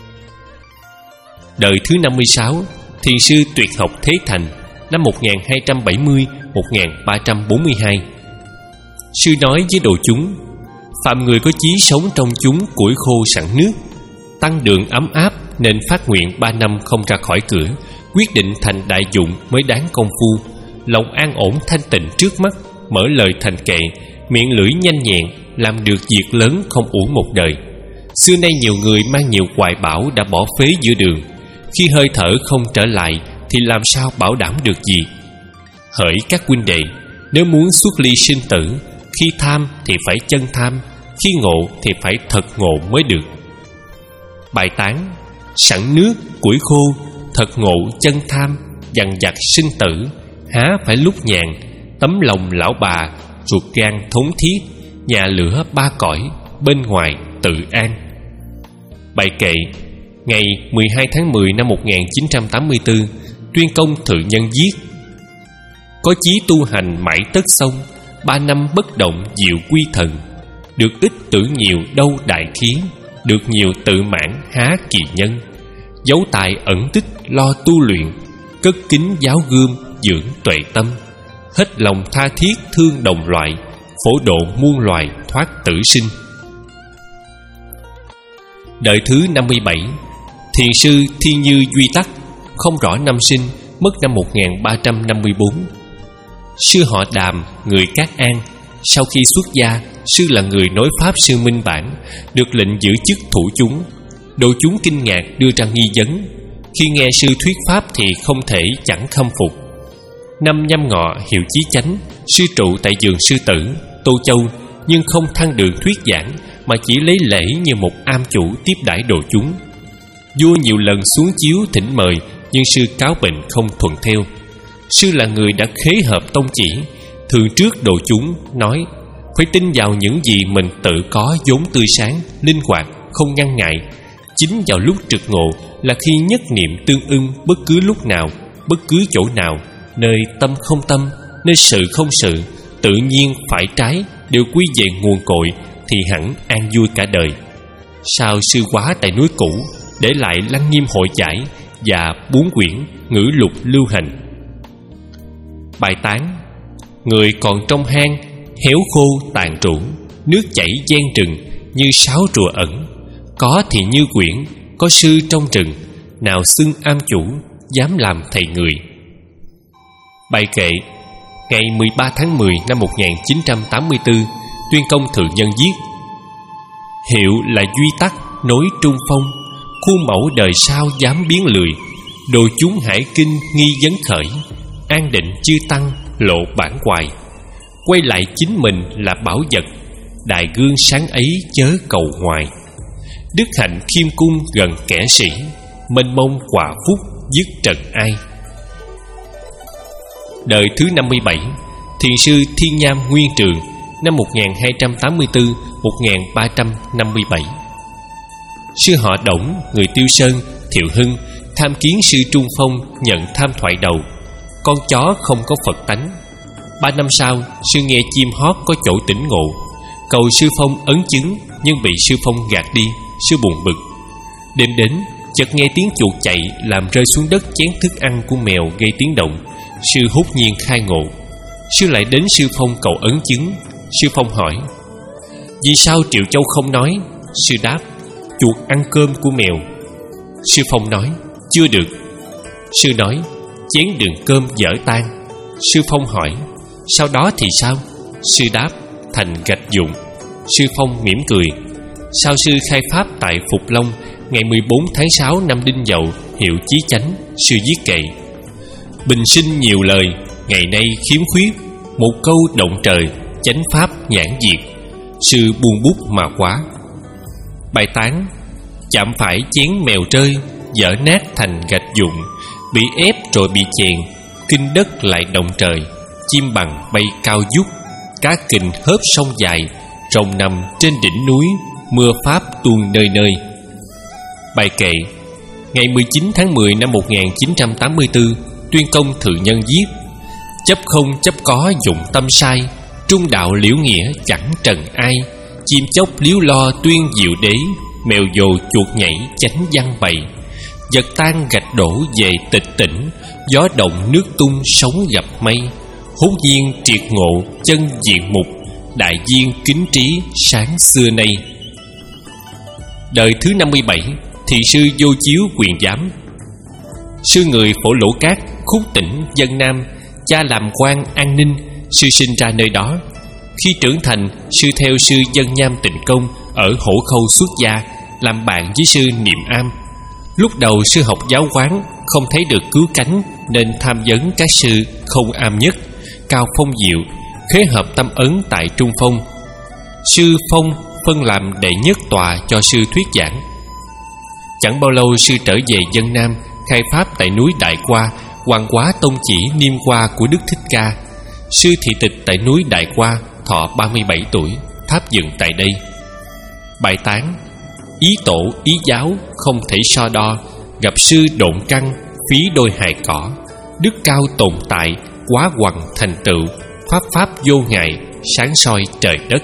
Đời thứ năm mươi sáu, thiền sư Tuyệt Học Thế Thành, năm một nghìn hai trăm bảy mươi đến một nghìn ba trăm bốn mươi hai. Sư nói với đồ chúng: phạm người có chí sống trong chúng củi khô sẵn nước, tăng đường ấm áp, nên phát nguyện ba năm không ra khỏi cửa, quyết định thành đại dụng mới đáng công phu. Lòng an ổn thanh tịnh trước mắt, mở lời thành kệ, miệng lưỡi nhanh nhẹn, làm được việc lớn không uổng một đời. Xưa nay nhiều người mang nhiều hoài bão đã bỏ phế giữa đường. Khi hơi thở không trở lại thì làm sao bảo đảm được gì? Hỡi các huynh đệ, nếu muốn xuất ly sinh tử, khi tham thì phải chân tham, khi ngộ thì phải thật ngộ mới được. Bài tán: sẵn nước củi khô, thật ngộ chân tham, dằn vặt sinh tử, há phải lúc nhàn. Tấm lòng lão bà, ruột gan thốn thiết, nhà lửa ba cõi, bên ngoài tự an. Bài kệ: ngày mười hai tháng mười năm một nghìn chín trăm tám mươi tư, Tuyên Công thượng nhân viết: có chí tu hành mãi tất xong, ba năm bất động diệu quy thần. Được ít tưởng nhiều đâu đại khí, được nhiều tự mãn há kỳ nhân. Dấu tài ẩn tích lo tu luyện, cất kính giáo gươm dưỡng tuệ tâm. Hết lòng tha thiết thương đồng loại, phổ độ muôn loài thoát tử sinh. Đời thứ năm mươi bảy, thiền sư Thiên Như Duy Tắc, không rõ năm sinh, mất năm một nghìn ba trăm năm mươi tư. Sư họ Đàm, người Cát An. Sau khi xuất gia, sư là người nói pháp sư Minh Bản, được lệnh giữ chức thủ chúng. Đồ chúng kinh ngạc đưa ra nghi vấn. Khi nghe sư thuyết pháp thì không thể chẳng khâm phục. Năm Nhâm Ngọ hiệu chí chánh, sư trụ tại vườn Sư Tử, Tô Châu, nhưng không thăng đường thuyết giảng, mà chỉ lấy lễ như một am chủ tiếp đãi đồ chúng. Vua nhiều lần xuống chiếu thỉnh mời, nhưng sư cáo bệnh không thuận theo. Sư là người đã khế hợp tông chỉ, thường trước đồ chúng nói phải tin vào những gì mình tự có vốn tươi sáng, linh hoạt, không ngăn ngại. Chính vào lúc trực ngộ là khi nhất niệm tương ưng, bất cứ lúc nào, bất cứ chỗ nào, nơi tâm không tâm, nơi sự không sự, tự nhiên phải trái đều quy về nguồn cội, thì hẳn an vui cả đời. Sao sư quá tại núi cũ, để lại Lăng Nghiêm hội giải và bốn quyển ngữ lục lưu hành. Bài tán: người còn trong hang, héo khô tàn trụ, nước chảy gian rừng như sáo rùa ẩn. Có thì như quyển, có sư trong rừng, nào xưng am chủ, dám làm thầy người. Bài kệ: ngày mười ba tháng mười năm một nghìn chín trăm tám mươi tư, Tuyên Công Thượng Nhân viết: hiệu là duy tắc nối trung phong, khuôn mẫu đời sau dám biến lười. Đồ chúng hải kinh nghi vấn khởi, an định chư tăng lộ bản hoài. Quay lại chính mình là bảo vật, đại gương sáng ấy chớ cầu hoài. Đức hạnh khiêm cung gần kẻ sĩ, mênh mông quả phúc dứt trần ai. Đời thứ năm mươi bảy, thiền sư Thiên Nham Nguyên Trường, năm một nghìn hai trăm tám mươi tư đến một nghìn ba trăm năm mươi bảy. Sư họ Đổng, người Tiêu Sơn, Thiệu Hưng, tham kiến sư Trung Phong, nhận tham thoại đầu. Con chó không có Phật tánh. Ba năm sau, sư nghe chim hót có chỗ tỉnh ngộ, cầu sư Phong ấn chứng, nhưng bị sư Phong gạt đi. Sư buồn bực. Đêm đến, chợt nghe tiếng chuột chạy làm rơi xuống đất chén thức ăn của mèo gây tiếng động. Sư hốt nhiên khai ngộ. Sư lại đến sư Phong cầu ấn chứng. Sư Phong hỏi: vì sao Triệu Châu không nói? Sư đáp: chuột ăn cơm của mèo. Sư Phong nói: chưa được. Sư nói: chén đựng cơm dở tan. Sư Phong hỏi: sau đó thì sao? Sư đáp: thành gạch vụn. Sư Phong mỉm cười. Sau sư khai pháp tại Phục Long, ngày mười bốn tháng sáu năm Đinh Dậu, hiệu chí chánh, sư viết kệ: bình sinh nhiều lời, ngày nay khiếm khuyết, một câu động trời, chánh pháp nhãn diệt, sư buông bút mà quá. Bài tán: chạm phải chén mèo rơi, dở nát thành gạch vụn, bị ép rồi bị chèn, kinh đất lại động trời, chim bằng bay cao vút, cá kình hớp sông dài, rồng nằm trên đỉnh núi, mưa pháp tuôn nơi nơi. Bài kệ: ngày mười chín tháng mười năm một nghìn chín trăm tám mươi tư, Tuyên Công Thượng Nhân viết: chấp không chấp có dụng tâm sai, trung đạo liễu nghĩa chẳng trần ai. Chim chóc liếu lo tuyên diệu đế, mèo dồ chuột nhảy chánh văn bày. Vật tan gạch đổ về tịch tỉnh, gió động nước tung sóng gặp mây. Hốt nhiên triệt ngộ chân diện mục, đại viên kính trí sáng xưa nay. Đời thứ năm mươi bảy, thiền sư Vô Chiếu Quyền Giám. Sư người Phổ Lỗ Cát, Khúc Tỉnh, Vân Nam. Cha làm quan an ninh, sư sinh ra nơi đó. Khi trưởng thành, sư theo sư Vân Nham Tịnh Công ở Hổ Khâu xuất gia, làm bạn với sư Niệm Am. Lúc đầu sư học giáo quán, không thấy được cứu cánh, nên tham vấn các sư Không Am Nhất, Cao Phong Diệu, khế hợp tâm ấn tại Trung Phong. Sư Phong phân làm đệ nhất tòa cho sư thuyết giảng. Chẳng bao lâu sư trở về Vân Nam, khai pháp tại núi Đại Qua, Hoàng Hóa Tông Chỉ Niêm Hoa của Đức Thích Ca. Sư thị tịch tại núi Đại Qua, thọ ba mươi bảy tuổi, tháp dựng tại đây. Bài tán: ý tổ ý giáo không thể so đo, gặp sư độn căn phí đôi hài cỏ. Đức cao tồn tại, quá hoằng thành tựu, pháp pháp vô ngại, sáng soi trời đất.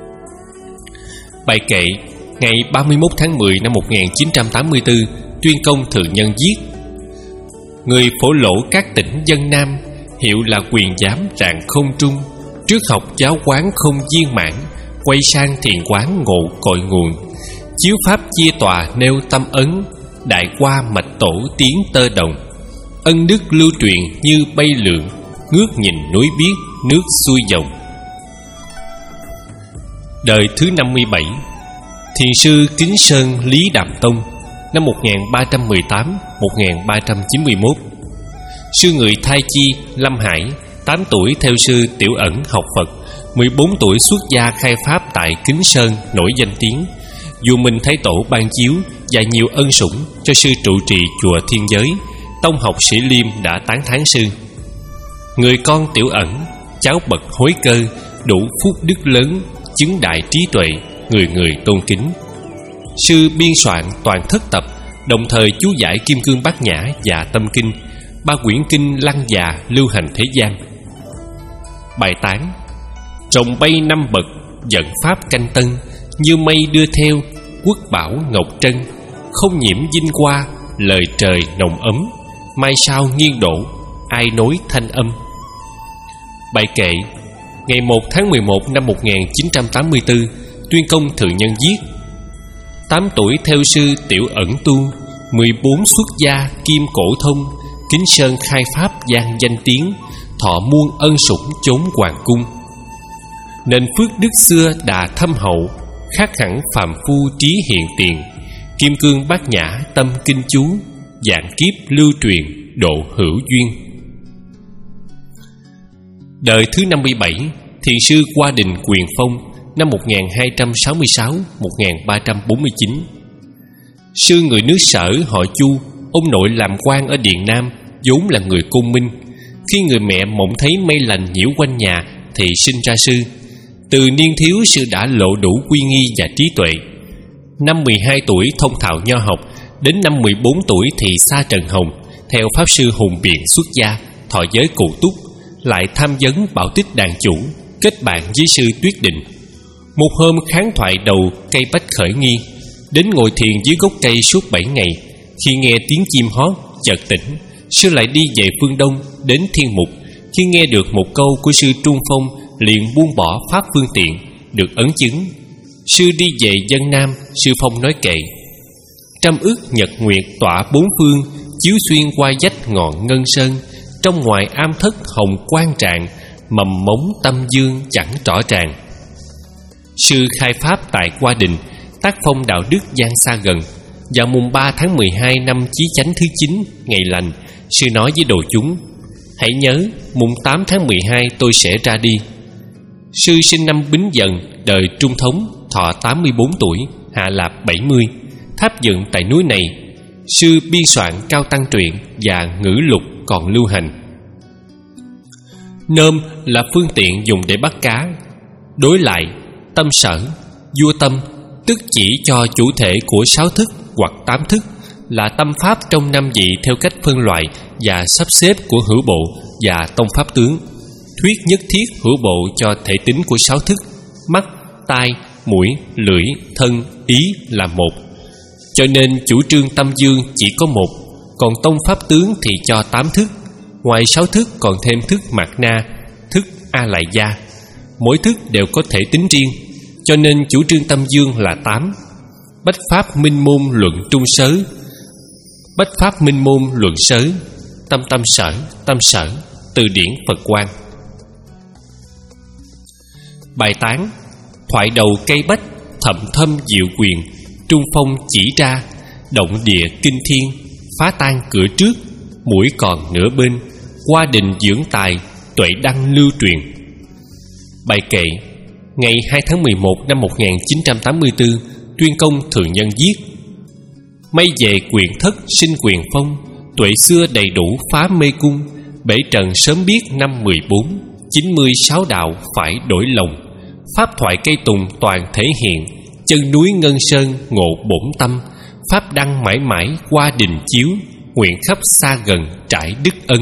Bài kệ: ngày ba mươi mốt tháng mười năm một nghìn chín trăm tám mươi tư, Tuyên Công Thượng Nhân viết: người Phổ Lỗ các tỉnh Vân Nam, hiệu là Quyền Giám rạng không trung. Trước học giáo quán không viên mãn, quay sang thiền quán ngộ cội nguồn. Chiếu pháp chia tòa nêu tâm ấn, đại qua mạch tổ tiến tơ đồng. Ân đức lưu truyền như bay lượn, ngước nhìn núi biếc nước xuôi dòng. Đời thứ năm mươi bảy, thiền sư Kính Sơn Lý Đàm Tông, năm một nghìn ba trăm mười tám đến một nghìn ba trăm chín mươi mốt. Sư người Thai Chi, Lâm Hải, tám tuổi theo sư Tiểu Ẩn học Phật, mười bốn tuổi xuất gia khai pháp tại Kính Sơn nổi danh tiếng. Vua Minh Thái Tổ ban chiếu và nhiều ân sủng cho sư trụ trì chùa Thiên Giới. Tông học Sĩ Liêm đã tán thán sư. Người con Tiểu Ẩn, cháu bậc Hối Cơ, đủ phúc đức lớn, chứng đại trí tuệ, người người tôn kính. Sư biên soạn toàn thất tập, đồng thời chú giải Kim Cương Bát Nhã và Tâm Kinh, ba quyển kinh lăng già lưu hành thế gian. Bài tán: trồng bay năm bậc, dẫn pháp canh tân, như mây đưa theo, quốc bảo ngọc trân, không nhiễm dinh qua, lời trời nồng ấm, mai sau nghiêng đổ, ai nối thanh âm. Bài kệ: ngày một tháng mười một năm một nghìn chín trăm tám mươi tư, tuyên công thượng nhân viết: tám tuổi theo sư Tiểu Ẩn tu, mười bốn xuất gia kim cổ thông, Kính Sơn khai pháp gian danh tiếng, thọ muôn ân sủng chốn hoàng cung. Nên phước đức xưa đà thâm hậu, khác hẳn phàm phu trí hiện tiền, Kim Cương Bát Nhã tâm kinh chú, vạn kiếp lưu truyền độ hữu duyên. Đời thứ năm mươi bảy, thiền sư Qua Đình Quyền Phong, năm một nghìn hai trăm sáu mươi sáu đến một nghìn ba trăm bốn mươi chín. Sư người nước Sở họ Chu, ông nội làm quan ở Điện Nam, vốn là người Côn Minh. Khi người mẹ mộng thấy mây lành nhiễu quanh nhà thì sinh ra sư. Từ niên thiếu sư đã lộ đủ quy nghi và trí tuệ. Năm mười hai tuổi thông thạo nho học, đến năm mười bốn tuổi thì xa trần hồng, theo pháp sư Hùng Biện xuất gia, thọ giới cụ túc, lại tham vấn Bảo Tích đàn chủ, kết bạn với sư Tuyết Định. Một hôm kháng thoại đầu cây bách khởi nghi, đến ngồi thiền dưới gốc cây suốt bảy ngày. Khi nghe tiếng chim hót, chợt tỉnh. Sư lại đi về phương Đông, đến Thiên Mục. Khi nghe được một câu của sư Trung Phong, liền buông bỏ pháp phương tiện, được ấn chứng. Sư đi về dân Nam. Sư Phong nói kệ: trăm ức nhật nguyệt tỏa bốn phương, chiếu xuyên qua vách ngọn ngân sơn, trong ngoài am thất hồng quang trạng, mầm mống tâm dương chẳng rõ ràng. Sư khai pháp tại Qua Đình, tác phong đạo đức gian xa gần. Vào mùng ba tháng mười hai năm Chí Chánh thứ chín, ngày lành, sư nói với đồ chúng: hãy nhớ, mùng tám tháng mười hai tôi sẽ ra đi. Sư sinh năm Bính Dần, đời Trung Thống, thọ tám mươi bốn tuổi, hạ lạp bảy mươi, tháp dựng tại núi này. Sư biên soạn Cao Tăng Truyện và ngữ lục còn lưu hành. Nôm là phương tiện dùng để bắt cá. Đối lại, tâm sở, vua tâm, tức chỉ cho chủ thể của sáu thức hoặc tám thức, là tâm pháp trong năm vị theo cách phân loại và sắp xếp của hữu bộ và tông pháp tướng. Thuyết nhất thiết hữu bộ cho thể tính của sáu thức: mắt, tai, mũi, lưỡi, thân, ý là một. Cho nên chủ trương tâm dương chỉ có một. Còn tông pháp tướng thì cho tám thức. Ngoài sáu thức còn thêm thức mạt na, thức a lại gia. Mỗi thức đều có thể tính riêng, cho nên chủ trương tâm dương là tám. Bách pháp minh môn luận trung sớ, bách pháp minh môn luận sớ, tâm tâm sở, tâm sở. Từ điển Phật Quang. Bài tán: thoại đầu cây bách, thậm thâm diệu quyền, Trung Phong chỉ ra, động địa kinh thiên, phá tan cửa trước, mũi còn nửa bên, Qua Đình dưỡng tài, tuệ đăng lưu truyền. Bài kệ: ngày hai tháng mười một năm một nghìn chín trăm tám mươi tư, tuyên công thượng nhân viết: mây về quyền thất sinh quyền phong, tuệ xưa đầy đủ phá mê cung, bể trần sớm biết năm mười bốn, chín mươi sáu đạo phải đổi lòng, pháp thoại cây tùng toàn thể hiện, chân núi Ngân Sơn ngộ bổn tâm, pháp đăng mãi mãi Qua Đình chiếu, nguyện khắp xa gần trải đức ân.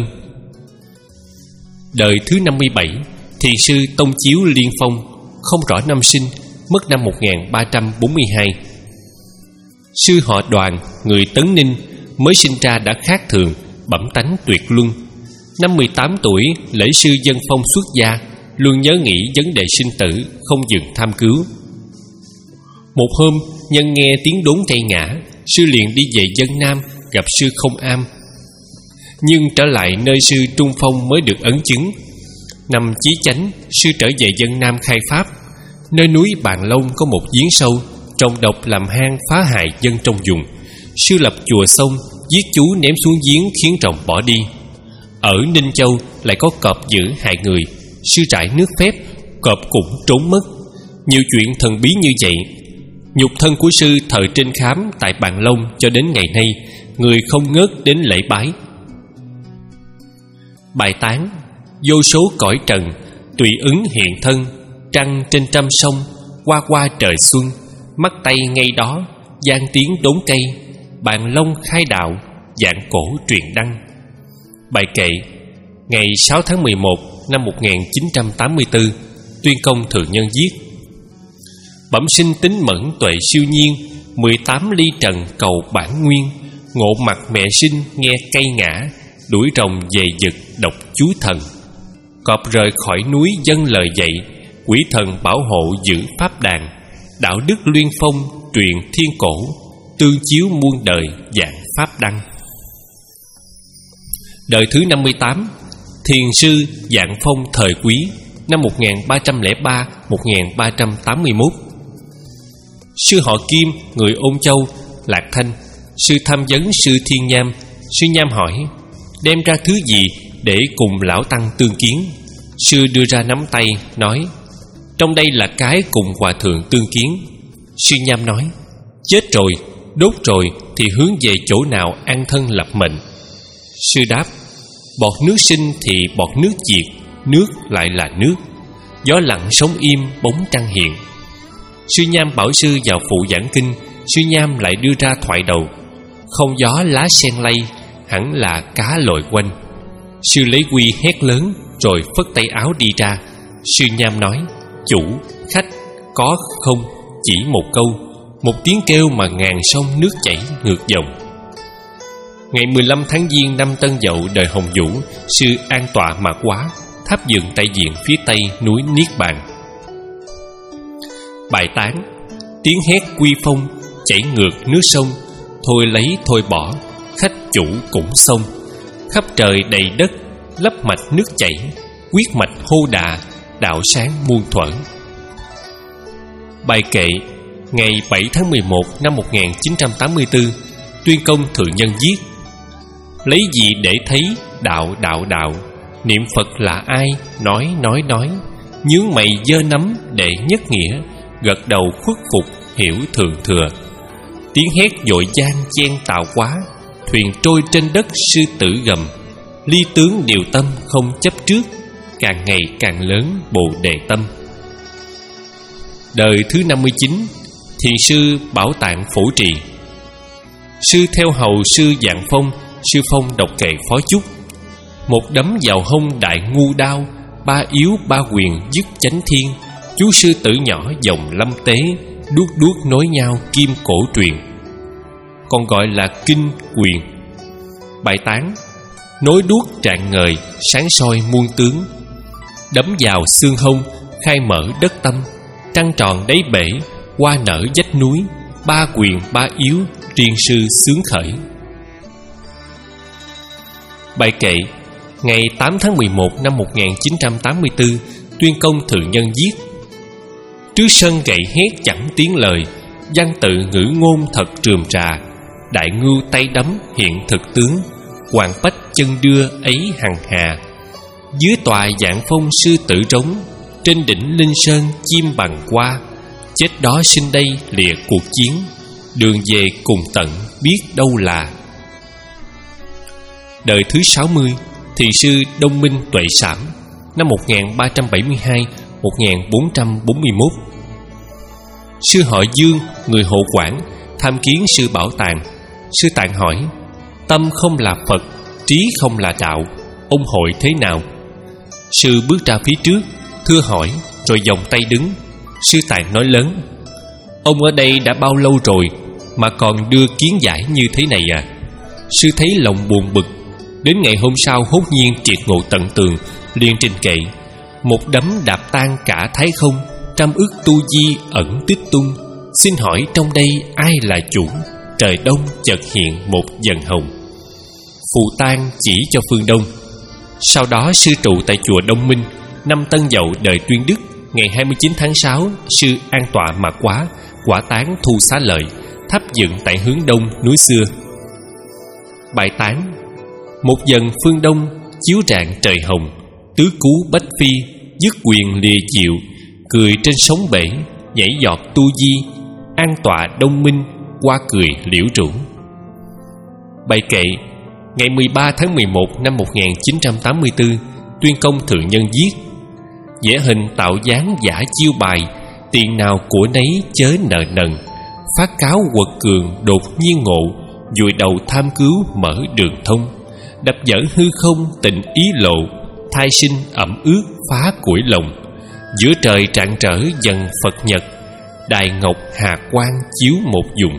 Đời thứ năm mươi bảy, thiền sư Tông Chiếu Liên Phong, không rõ năm sinh, mất năm một nghìn ba trăm bốn mươi hai. Sư họ Đoàn, người Tấn Ninh, mới sinh ra đã khác thường, bẩm tánh tuyệt luân. Năm mười tám tuổi, lễ sư Dân Phong xuất gia, luôn nhớ nghĩ vấn đề sinh tử, không dừng tham cứu. Một hôm, nhân nghe tiếng đốn cây ngã, sư liền đi về Dân Nam, gặp sư Không Am. Nhưng trở lại nơi sư Trung Phong mới được ấn chứng. Năm Chí Chánh, sư trở về Dân Nam khai pháp. Nơi núi Bàn Long có một giếng sâu, trồng độc làm hang phá hại dân trong vùng. sư lập chùa xong, giết chú ném xuống giếng khiến rồng bỏ đi. Ở Ninh Châu lại có cọp dữ hại người, sư trải nước phép, cọp cũng trốn mất. Nhiều chuyện thần bí như vậy. Nhục thân của sư thờ trên khám tại Bàn Long cho đến ngày nay, người không ngớt đến lễ bái. Bài tán: vô số cõi trần, tùy ứng hiện thân, trăng trên trăm sông, qua qua trời xuân, mắt tay ngay đó, gian tiếng đốn cây, Bàn Long khai đạo, dạng cổ truyền đăng. Bài kệ: ngày sáu tháng mười một năm một nghìn chín trăm tám mươi tư, Tuyên Công Thượng Nhân viết: bẩm sinh tính mẫn tuệ siêu nhiên, mười tám ly trần cầu bản nguyên, ngộ mặt mẹ sinh nghe cây ngã, đuổi rồng về giật độc chú thần. Cọp rời khỏi núi dâng lời dạy, quỷ thần bảo hộ giữ pháp đàn, đạo đức luyên phong truyền thiên cổ, tương chiếu muôn đời dạng pháp đăng. Đời thứ năm mươi tám, thiền sư Dạng Phong thời Quý, năm một nghìn ba trăm lẻ ba đến một nghìn ba trăm tám mươi mốt. Sư họ Kim, người Ôn Châu, Lạc Thanh. Sư tham vấn sư Thiên Nham. Sư Nham hỏi: đem ra thứ gì để cùng lão tăng tương kiến? Sư đưa ra nắm tay, nói: trong đây là cái cùng hòa thượng tương kiến. Sư Nham nói: chết rồi, đốt rồi thì hướng về chỗ nào an thân lập mệnh? Sư đáp: bọt nước sinh thì bọt nước diệt, nước lại là nước, gió lặng sống im, bóng trăng hiện. Sư Nham bảo sư vào phụ giảng kinh. Sư Nham lại đưa ra thoại đầu: không gió lá sen lay, hẳn là cá lội quanh. Sư lấy quy hét lớn, rồi phất tay áo đi ra. Sư Nham nói: chủ, khách, có không? Chỉ một câu, một tiếng kêu mà ngàn sông nước chảy ngược dòng. Ngày mười lăm tháng Giêng năm Tân Dậu đời Hồng Vũ, sư an tọa mà quá, tháp dựng tại diện phía tây núi Niết Bàn. Bài tán: tiếng hét quy phong, chảy ngược nước sông, thôi lấy thôi bỏ, khách chủ cũng xong. Khắp trời đầy đất, lấp mạch nước chảy, quyết mạch hô đà, đạo sáng muôn thuở. Bài kệ: ngày bảy tháng mười một năm một nghìn chín trăm tám mươi tư, Tuyên Công Thượng Nhân viết: lấy gì để thấy đạo đạo đạo, niệm Phật là ai, nói nói nói, nhướng mày giơ nắm để nhất nghĩa, gật đầu khuất phục hiểu thường thừa. Tiếng hét dội gian chen tạo quá, thuyền trôi trên đất sư tử gầm, ly tướng điều tâm không chấp trước, càng ngày càng lớn bồ đề tâm. Đời thứ năm mươi chín, thiền sư Bảo Tạng Phổ Trì. Sư theo hầu sư Dạng Phong. Sư Phong đọc kệ phó chúc: một đấm vào hông đại ngu đao, ba yếu ba quyền dứt chánh thiên, chú sư tử nhỏ dòng lâm tế, đuốc đuốc nối nhau kim cổ truyền, còn gọi là kinh quyền. Bài tán: nối đuốc rạng ngời, sáng soi muôn tướng, đấm vào xương hông, khai mở đất tâm, trăng tròn đáy bể, hoa nở vách núi, ba quyền ba yếu, riêng sư sướng khởi. Bài kệ: ngày tám tháng mười một năm một nghìn chín trăm tám mươi tư, Tuyên Công Thượng Nhân viết: trước sân gậy hét chẳng tiếng lời, văn tự ngữ ngôn thật trườm trà, đại ngưu tay đấm hiện thực tướng, hoàng bách chân đưa ấy hằng hà. Dưới tòa Dạng Phong sư tử trống, trên đỉnh Linh Sơn chim bằng qua, chết đó sinh đây lìa cuộc chiến, đường về cùng tận biết đâu là. Đời thứ sáu mươi, thiền sư Đông Minh Tuệ Sảm, năm một nghìn ba trăm bảy mươi hai đến một nghìn bốn trăm bốn mươi mốt. Sư họ Dương, người Hộ Quảng, tham kiến sư Bảo Tạng. Sư Tạng hỏi: tâm không là Phật, trí không là đạo, ông hội thế nào? Sư bước ra phía trước, thưa hỏi, rồi vòng tay đứng. Sư Tạng nói lớn: ông ở đây đã bao lâu rồi mà còn đưa kiến giải như thế này à? Sư thấy lòng buồn bực. Đến ngày hôm sau hốt nhiên triệt ngộ tận tường, liền trình kệ: một đấm đạp tan cả thái không, trăm ức tu di ẩn tích tung, xin hỏi trong đây ai là chủ? Trời đông chợt hiện một dần hồng, phù tan chỉ cho phương đông. Sau đó sư trụ tại chùa Đông Minh. Năm Tân Dậu đời Tuyên Đức, ngày hai mươi chín tháng sáu, sư an tọa mà quá, quả tán thu xá lợi, tháp dựng tại hướng đông núi xưa. Bài tán: một dần phương đông, chiếu rạng trời hồng, tứ cú bách phi, dứt quyền lìa diệu, cười trên sóng bể, nhảy giọt tu di, an tọa đông minh, qua cười liễu rủ. Bài kệ: ngày mười ba tháng mười một năm một nghìn chín trăm tám mươi tư, Tuyên Công thượng nhân viết: vẽ hình tạo dáng giả chiêu bài, tiền nào của nấy chớ nợ nần, phát cáo quật cường đột nhiên ngộ, dùi đầu tham cứu mở đường thông, đập dở hư không tình ý lộ, thai sinh ẩm ướt phá củi lồng, giữa trời rạng rỡ dần Phật nhật, đài ngọc hà quang chiếu một vùng.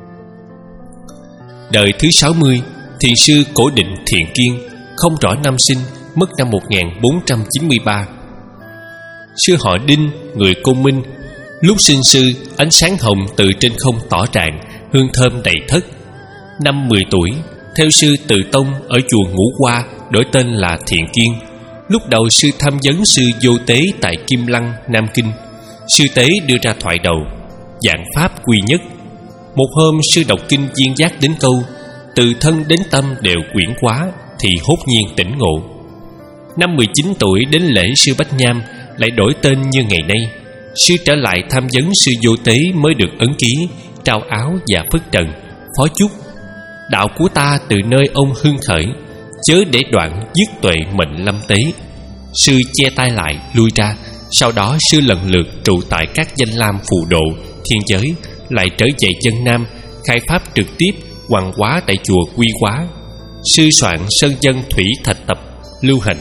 Đời thứ sáu mươi, thiền sư Cổ Định Thiện Kiên, không rõ năm sinh, mất năm một nghìn bốn trăm chín mươi ba. Sư họ Đinh, người Côn Minh. Lúc sinh sư, ánh sáng hồng từ trên không tỏ rạng, hương thơm đầy thất. Năm mười tuổi, theo sư Từ Tông ở chùa Ngũ Hoa, đổi tên là Thiện Kiên. Lúc đầu sư tham vấn sư Vô Tế tại Kim Lăng, Nam Kinh. Sư Tế đưa ra thoại đầu: dạng pháp quy nhất. Một hôm sư đọc kinh duyên giác đến câu: từ thân đến tâm đều quyển quá, thì hốt nhiên tỉnh ngộ. Năm mười chín tuổi đến lễ sư Bách Nham, lại đổi tên như ngày nay. Sư trở lại tham vấn sư Vô Tế mới được ấn ký, trao áo và phất trần, phó chúc: đạo của ta từ nơi ông hưng khởi, chớ để đoạn dứt tuệ mệnh lâm tế. Sư che tay lại lui ra. Sau đó sư lần lượt trụ tại các danh lam phù độ, thiên giới, lại trở về dân Nam, khai pháp trực tiếp hoàng hóa tại chùa Quy Hóa. Sư soạn Sơn Dân Thủy Thạch Tập lưu hành.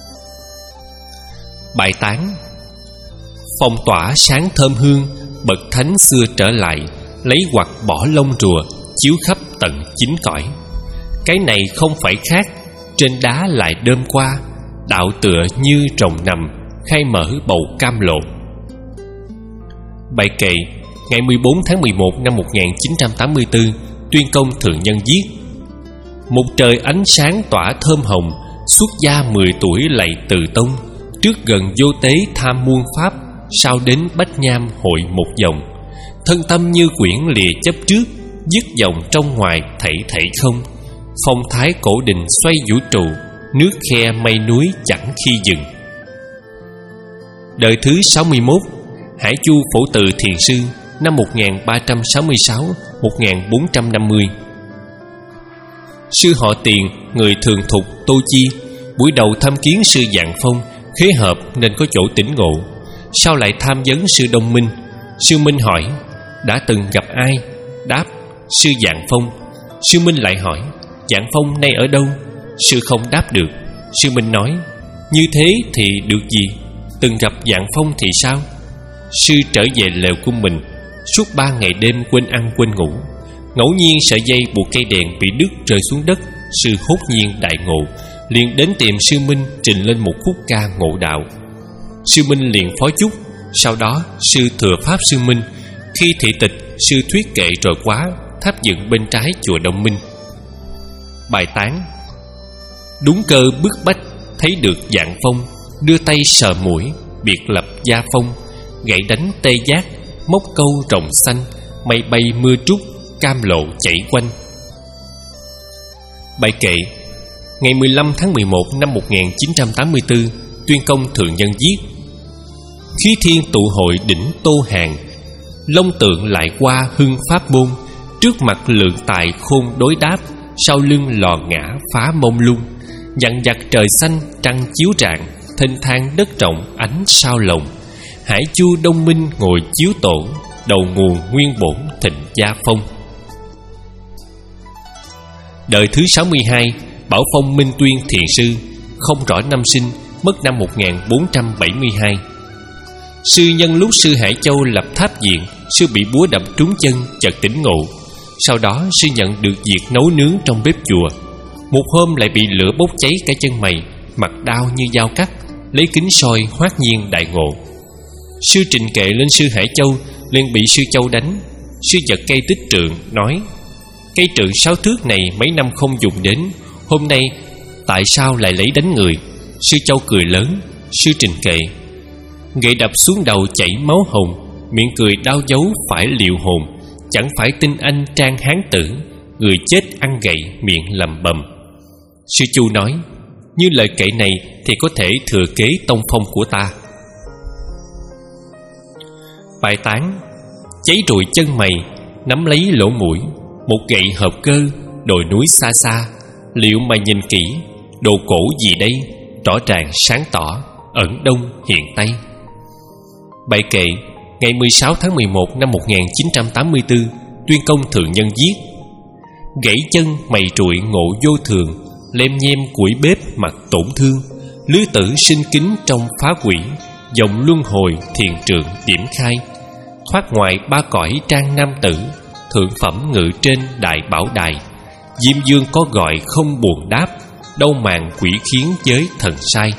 Bài tán: phong tỏa sáng thơm hương, bậc thánh xưa trở lại, lấy hoặc bỏ lông rùa, chiếu khắp tận chín cõi. Cái này không phải khác, trên đá lại đơm qua, đạo tựa như rồng nằm, khai mở bầu cam lộ. Bài kệ: ngày mười bốn tháng mười một năm một nghìn chín trăm tám mươi tư, Tuyên Công thượng nhân viết: một trời ánh sáng tỏa thơm hồng, xuất gia mười tuổi lạy Từ Tông, trước gần Vô Tế tham muôn pháp, sau đến Bách Nham hội một dòng. Thân tâm như quyển lìa chấp trước, dứt dòng trong ngoài thảy thảy không. Phong thái cổ đình xoay vũ trụ, nước khe mây núi chẳng khi dừng. Đời thứ sáu mươi mốt, Hải Chu Phổ Từ Thiền Sư, năm một nghìn ba trăm sáu mươi sáu đến một nghìn bốn trăm năm mươi. Sư họ Tiền, người thường thục Tô Chi, buổi đầu tham kiến sư Dạng Phong, khế hợp nên có chỗ tỉnh ngộ. Sau lại tham vấn sư Đông Minh. Sư Minh hỏi: đã từng gặp ai? Đáp: sư Dạng Phong. Sư Minh lại hỏi: Dạng Phong nay ở đâu? Sư không đáp được. Sư Minh nói: như thế thì được gì? Từng gặp Dạng Phong thì sao? Sư trở về lều của mình, suốt ba ngày đêm quên ăn quên ngủ. Ngẫu nhiên sợi dây buộc cây đèn bị đứt rơi xuống đất. Sư hốt nhiên đại ngộ, liền đến tìm sư Minh trình lên một khúc ca ngộ đạo. Sư Minh liền phó chúc. Sau đó sư thừa pháp sư Minh. Khi thị tịch, sư thuyết kệ rồi quá, tháp dựng bên trái chùa Đông Minh. Bài tán: đúng cơ bức bách, thấy được Dạng Phong, đưa tay sờ mũi, biệt lập gia phong, gậy đánh tê giác, móc câu rồng xanh, mây bay mưa trút, cam lộ chảy quanh. Bài kệ: ngày mười lăm tháng mười một năm một nghìn chín trăm tám mươi tư, Tuyên Công thượng nhân viết: khí thiên tụ hội đỉnh Tô Hàng, long tượng lại qua hưng pháp môn, trước mặt lượng tài khôn đối đáp, sau lưng lò ngã phá mông lung. Dặn dặt trời xanh trăng chiếu rạng, thênh thang đất rộng ánh sao lồng. Hải Chu Đông Minh ngồi chiếu tổ, đầu nguồn nguyên bổn thịnh gia phong. Đời thứ sáu mươi hai, Bảo Phong Minh Tuyên Thiền Sư, không rõ năm sinh, mất năm một nghìn bốn trăm bảy mươi hai. Sư nhân lúc sư Hải Châu lập tháp viện, sư bị búa đập trúng chân, chợt tỉnh ngộ. Sau đó sư nhận được việc nấu nướng trong bếp chùa. Một hôm lại bị lửa bốc cháy cả chân mày, mặt đau như dao cắt, lấy kính soi hoát nhiên đại ngộ. Sư trình kệ lên sư Hải Châu, liền bị sư Châu đánh. Sư giật cây tích trượng, nói: cây trượng sáu thước này mấy năm không dùng đến, hôm nay tại sao lại lấy đánh người? Sư Châu cười lớn. Sư trình kệ: gậy đập xuống đầu chảy máu hồng, miệng cười đau dấu phải liệu hồn, chẳng phải tin anh trang hán tử, người chết ăn gậy miệng lầm bầm. Sư Chu nói, như lời kệ này thì có thể thừa kế tông phong của ta. Bài tán: cháy rụi chân mày, nắm lấy lỗ mũi, một gậy hợp cơ, đồi núi xa xa, liệu mà nhìn kỹ, đồ cổ gì đây, rõ ràng sáng tỏ, ẩn đông hiện tây. Bài kệ: ngày mười sáu tháng mười một năm một nghìn chín trăm tám mươi tư, Tuyên Công thượng nhân viết: gãy chân mày trụi ngộ vô thường, lem nhem củi bếp mặt tổn thương, lứa tử sinh kính trong phá quỷ, dòng luân hồi thiền trượng điểm khai, thoát ngoài ba cõi trang nam tử, thượng phẩm ngự trên đại bảo đài, diêm dương có gọi không buồn đáp, đâu màng quỷ khiến giới thần sai.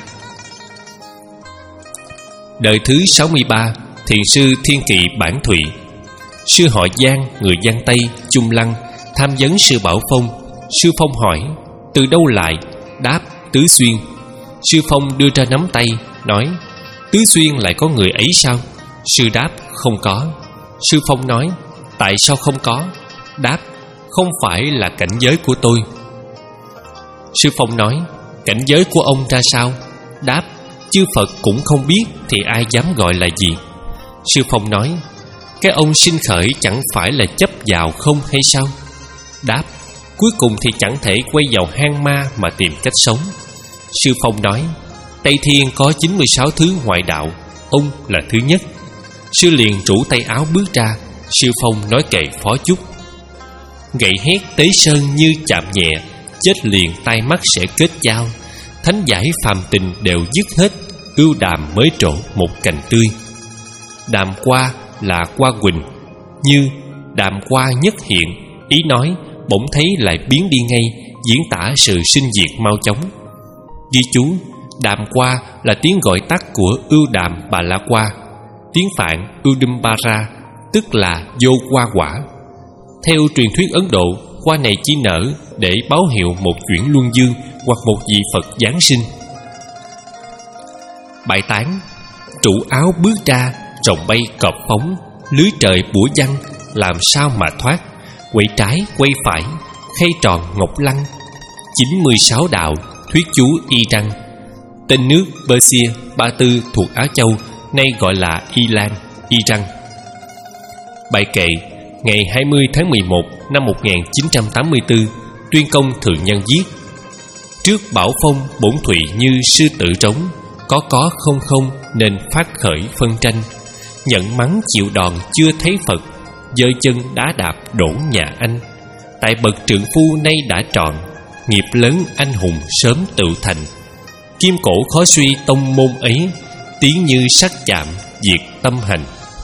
Đời thứ sáu mươi ba, thiền sư Thiên Kỵ Bản Thụy. Sư họ Giang, người Giang Tây, Trung Lăng, tham vấn sư Bảo Phong. Sư Phong hỏi: từ đâu lại? Đáp: Tứ Xuyên. Sư Phong đưa ra nắm tay, nói: Tứ Xuyên lại có người ấy sao? Sư đáp: không có. Sư Phong nói: tại sao không có? Đáp: không phải là cảnh giới của tôi. Sư Phong nói: cảnh giới của ông ra sao? Đáp: chư Phật cũng không biết thì ai dám gọi là gì? Sư Phong nói: cái ông sinh khởi chẳng phải là chấp vào không hay sao? Đáp: cuối cùng thì chẳng thể quay vào hang ma mà tìm cách sống. Sư Phong nói: Tây Thiên có chín mươi sáu thứ ngoại đạo, ông là thứ nhất. Sư liền rủ tay áo bước ra. Sư Phong nói kệ phó chúc: gậy hét tế sơn như chạm nhẹ, chết liền tai mắt sẽ kết giao. Thánh giải phàm tình đều dứt hết, ưu đàm mới trổ một cành tươi. Đàm qua là qua quỳnh, như đàm qua nhất hiện, ý nói bỗng thấy lại biến đi ngay, diễn tả sự sinh diệt mau chóng. Ghi chú: đàm qua là tiếng gọi tắt của ưu đàm bà la qua, tiếng Phạn Udumbara, tức là vô qua quả. Theo truyền thuyết Ấn Độ, hoa này chỉ nở để báo hiệu một chuyển luân dương hoặc một vị Phật giáng sinh. Bài tán: trụ áo bước ra, rồng bay cọp phóng, lưới trời bủa văng, làm sao mà thoát? Quay trái quay phải, khay tròn ngọc lăng, chín mươi sáu đạo thuyết chú y răng. Tên nước Persia, Ba Tư thuộc Á Châu, nay gọi là Y Lan, Y Răng. Bài kệ: ngày hai mươi tháng mười một năm một nghìn chín trăm tám mươi tư, Tuyên Công thượng nhân viết: trước Bảo Phong bổn thụy như sư tử trống, có có không không nên phát khởi phân tranh. Nhận mắng chịu đòn chưa thấy Phật, giơ chân đá đạp đổ nhà anh. Tại bậc trượng phu nay đã trọn, nghiệp lớn anh hùng sớm tự thành. Kim cổ khó suy tông môn ấy, tiếng như sắc chạm diệt tâm hành.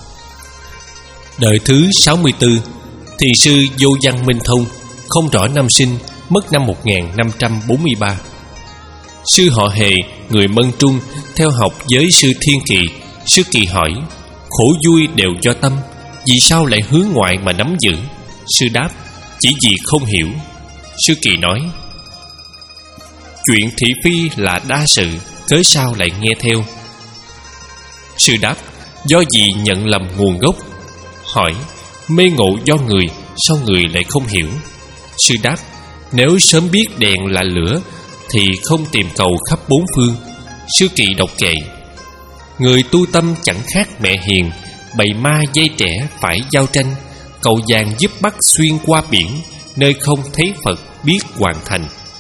Đời thứ sáu mươi tư, thì sư Vô Văn Minh Thông, không rõ năm sinh, mất năm một nghìn năm trăm bốn mươi ba. Sư họ Hề, người Mân Trung, theo học với sư Thiên Kỵ. Sư Kỳ hỏi: khổ vui đều do tâm, vì sao lại hướng ngoại mà nắm giữ? Sư đáp: chỉ vì không hiểu. Sư Kỳ nói: chuyện thị phi là đa sự, cớ sao lại nghe theo? Sư đáp: do gì nhận lầm nguồn gốc? Hỏi: mê ngộ do người, sao người lại không hiểu? Sư đáp: nếu sớm biết đèn là lửa thì không tìm cầu khắp bốn phương. Sư Kỳ đọc kệ: người tu tâm chẳng khác mẹ hiền, bầy ma dây trẻ phải giao tranh, cầu vàng giúp bắt xuyên qua biển, nơi không thấy Phật biết hoàn thành.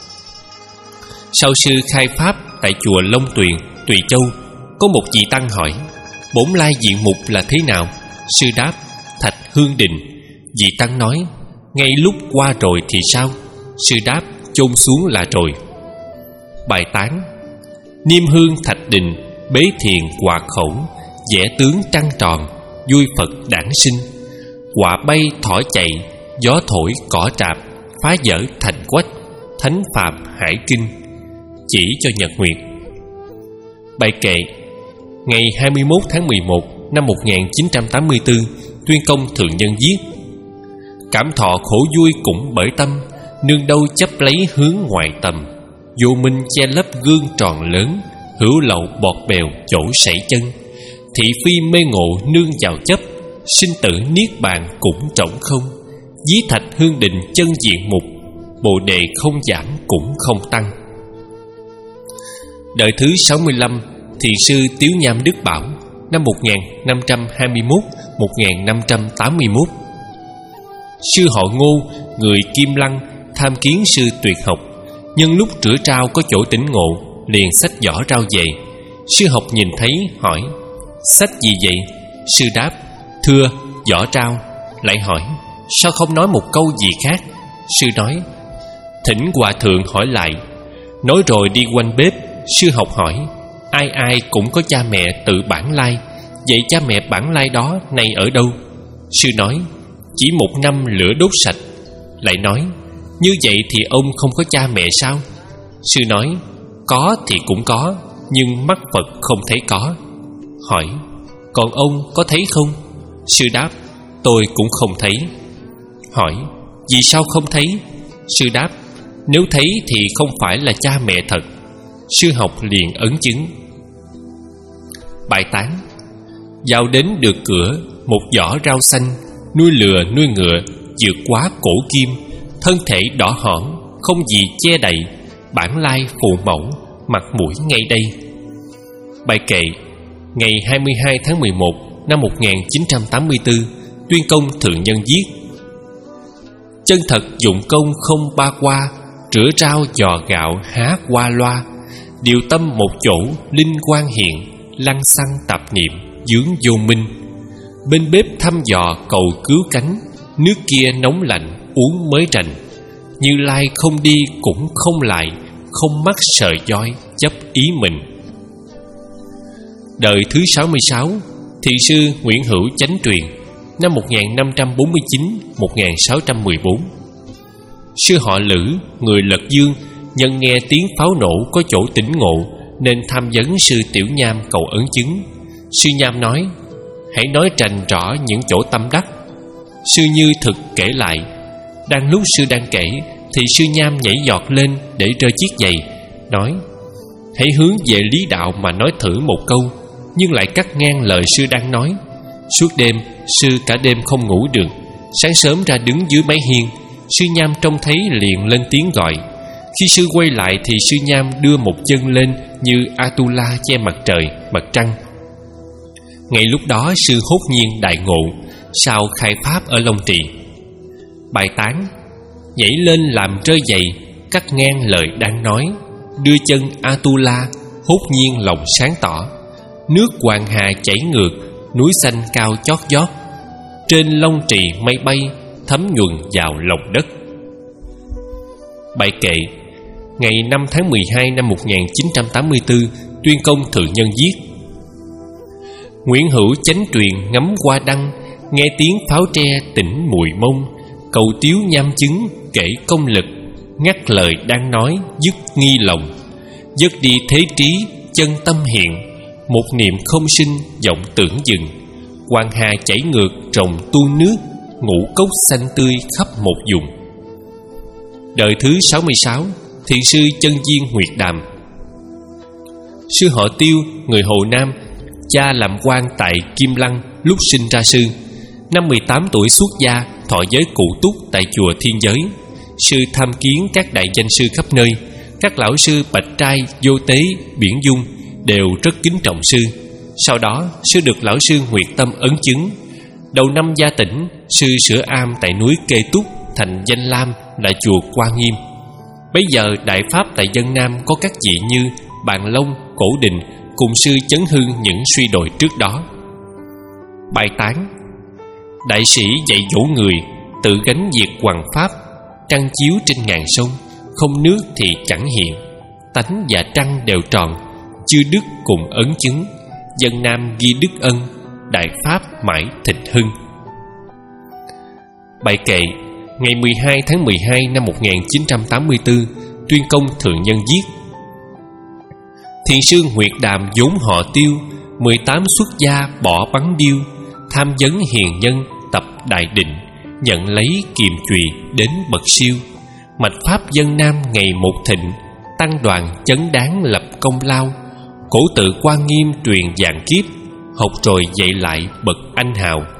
Sau sư khai pháp tại chùa Long Tuyền, Tùy Châu, có một vị tăng hỏi: bổn lai diện mục là thế nào? Sư đáp: Thạch Hương Đình. Vị tăng nói: ngay lúc qua rồi thì sao? Sư đáp: chôn xuống là rồi. Bài tán: niêm hương thạch đình, bế thiền hòa khẩu, vẽ tướng trăng tròn, vui Phật đản sinh. Quả bay thỏ chạy, gió thổi cỏ trạp, phá vỡ thành quách, thánh phạm hải kinh. Chỉ cho nhật nguyệt. Bài kệ: ngày hai mươi mốt tháng mười một năm một nghìn chín trăm tám mươi tư, Tuyên Công thượng nhân viết: cảm thọ khổ vui cũng bởi tâm, nương đâu chấp lấy hướng ngoại tầm. Vô minh che lấp gương tròn lớn, hữu lậu bọt bèo chỗ sảy chân. Thị phi mê ngộ nương vào chấp, sinh tử niết bàn cũng trống không. Dí thạch hương định chân diện mục, bồ đề không giảm cũng không tăng. Đời thứ sáu mươi lăm, Thiền sư Tiếu Nham Đức Bảo, năm một nghìn năm trăm hai mươi mốt đến một nghìn năm trăm tám mươi mốt. Sư họ Ngô, người Kim Lăng, tham kiến sư tuyệt học. Nhân lúc trửa trao có chỗ tỉnh ngộ, liền xách giỏ rao về. Sư học nhìn thấy hỏi: "Xách gì vậy?" Sư đáp: "Thưa, giỏ trao." Lại hỏi: "Sao không nói một câu gì khác?" Sư nói: "Thỉnh hòa thượng hỏi lại." Nói rồi đi quanh bếp. Sư học hỏi: "Ai ai cũng có cha mẹ tự bản lai, vậy cha mẹ bản lai đó nay ở đâu?" Sư nói: "Chỉ một năm lửa đốt sạch." Lại nói: "Như vậy thì ông không có cha mẹ sao?" Sư nói: "Có thì cũng có, nhưng mắt Phật không thấy có." Hỏi: "Còn ông có thấy không?" Sư đáp: "Tôi cũng không thấy." Hỏi: "Vì sao không thấy?" Sư đáp: "Nếu thấy thì không phải là cha mẹ thật." Sư học liền ấn chứng. Bài tán: Vào đến được cửa, một giỏ rau xanh, nuôi lừa nuôi ngựa, vượt quá cổ kim, thân thể đỏ hỏn, không gì che đậy, bản lai phụ mẫu, mặt mũi ngay đây. Bài kệ: Ngày hai mươi hai tháng mười một năm một nghìn chín trăm tám mươi tư, tuyên công thượng nhân viết: Chân thật dụng công không ba qua, rửa rau giò gạo há qua loa, điều tâm một chỗ linh quang hiện, lăng xăng tạp niệm dướng vô minh. Bên bếp thăm dò cầu cứu cánh, nước kia nóng lạnh uống mới rành. Như Lai không đi cũng không lại, không mắc sợi doi chấp ý mình. Đời thứ sáu mươi sáu, Thiền sư Nguyễn Hữu Chánh Truyền, năm một nghìn năm trăm bốn mươi chín đến một nghìn sáu trăm mười bốn. Sư họ Lữ, người Lật Dương, nhân nghe tiếng pháo nổ có chỗ tỉnh ngộ, nên tham vấn sư Tiểu Nham cầu ấn chứng. Sư Nham nói: Hãy nói rành rõ những chỗ tâm đắc. Sư Như thực kể lại. Đang lúc sư đang kể thì sư Nham nhảy giọt lên để rơi chiếc giày, nói: Hãy hướng về lý đạo mà nói thử một câu. Nhưng lại cắt ngang lời sư đang nói. Suốt đêm sư cả đêm không ngủ được. Sáng sớm ra đứng dưới mái hiên, sư Nham trông thấy liền lên tiếng gọi. Khi sư quay lại thì sư Nham đưa một chân lên như Atula che mặt trời, mặt trăng. Ngay lúc đó sư hốt nhiên đại ngộ, sau khai pháp ở Long Trì. Bài tán: Nhảy lên làm rơi giày, cắt ngang lời đang nói, đưa chân Atula, hốt nhiên lòng sáng tỏ. Nước Hoàng Hà chảy ngược, núi xanh cao chót vót, trên Long Trì mây bay, thấm nhuần vào lòng đất. Bài kệ: Ngày năm tháng mười hai năm một nghìn chín trăm tám mươi tư, tuyên công thượng nhân viết: Nguyễn Hữu Chánh Truyền ngắm qua đăng, nghe tiếng pháo tre tỉnh mùi mông, cầu Tiếu Nham chứng kể công lực, ngắt lời đang nói dứt nghi lòng. Dứt đi thế trí chân tâm hiện, một niệm không sinh vọng tưởng dừng. Hoàng Hà chảy ngược trồng tuôn nước, ngũ cốc xanh tươi khắp một vùng. Đời thứ sáu mươi sáu, Thiền sư Chân Viên Nguyệt Đàm. Sư họ Tiêu, người Hồ Nam, cha làm quan tại Kim Lăng lúc sinh ra sư. Năm mười tám tuổi xuất gia, thọ giới cụ túc tại chùa Thiên Giới. Sư tham kiến các đại danh sư khắp nơi. Các lão sư Bạch Trai, Vô Tế, Biển Dung đều rất kính trọng sư. Sau đó sư được lão sư Nguyệt Tâm ấn chứng. Đầu năm gia tỉnh, sư sửa am tại núi Kê Túc thành danh lam là chùa Quan Nghiêm. Bấy giờ đại pháp tại Vân Nam có các vị như Bàn Long, Cổ Đình cùng sư chấn hương những suy đồi trước đó. Bài tán: Đại sĩ dạy dỗ người, tự gánh việc hoằng pháp, trăng chiếu trên ngàn sông, không nước thì chẳng hiện, tánh và trăng đều tròn, chư đức cùng ấn chứng, Vân Nam ghi đức ân, đại pháp mãi thịnh hưng. Bài kệ: Ngày mười hai tháng mười hai năm một nghìn chín trăm tám mươi tư, tuyên công thượng nhân viết: Thiền sư Nguyệt Đàm vốn họ Tiêu, mười tám xuất gia bỏ bắn điêu, tham vấn hiền nhân tập đại định, nhận lấy kiềm chùy đến bậc siêu. Mạch pháp Vân Nam ngày một thịnh, tăng đoàn chấn đáng lập công lao. Cổ tự Quan Nghiêm truyền vạn kiếp, học rồi dạy lại bậc anh hào.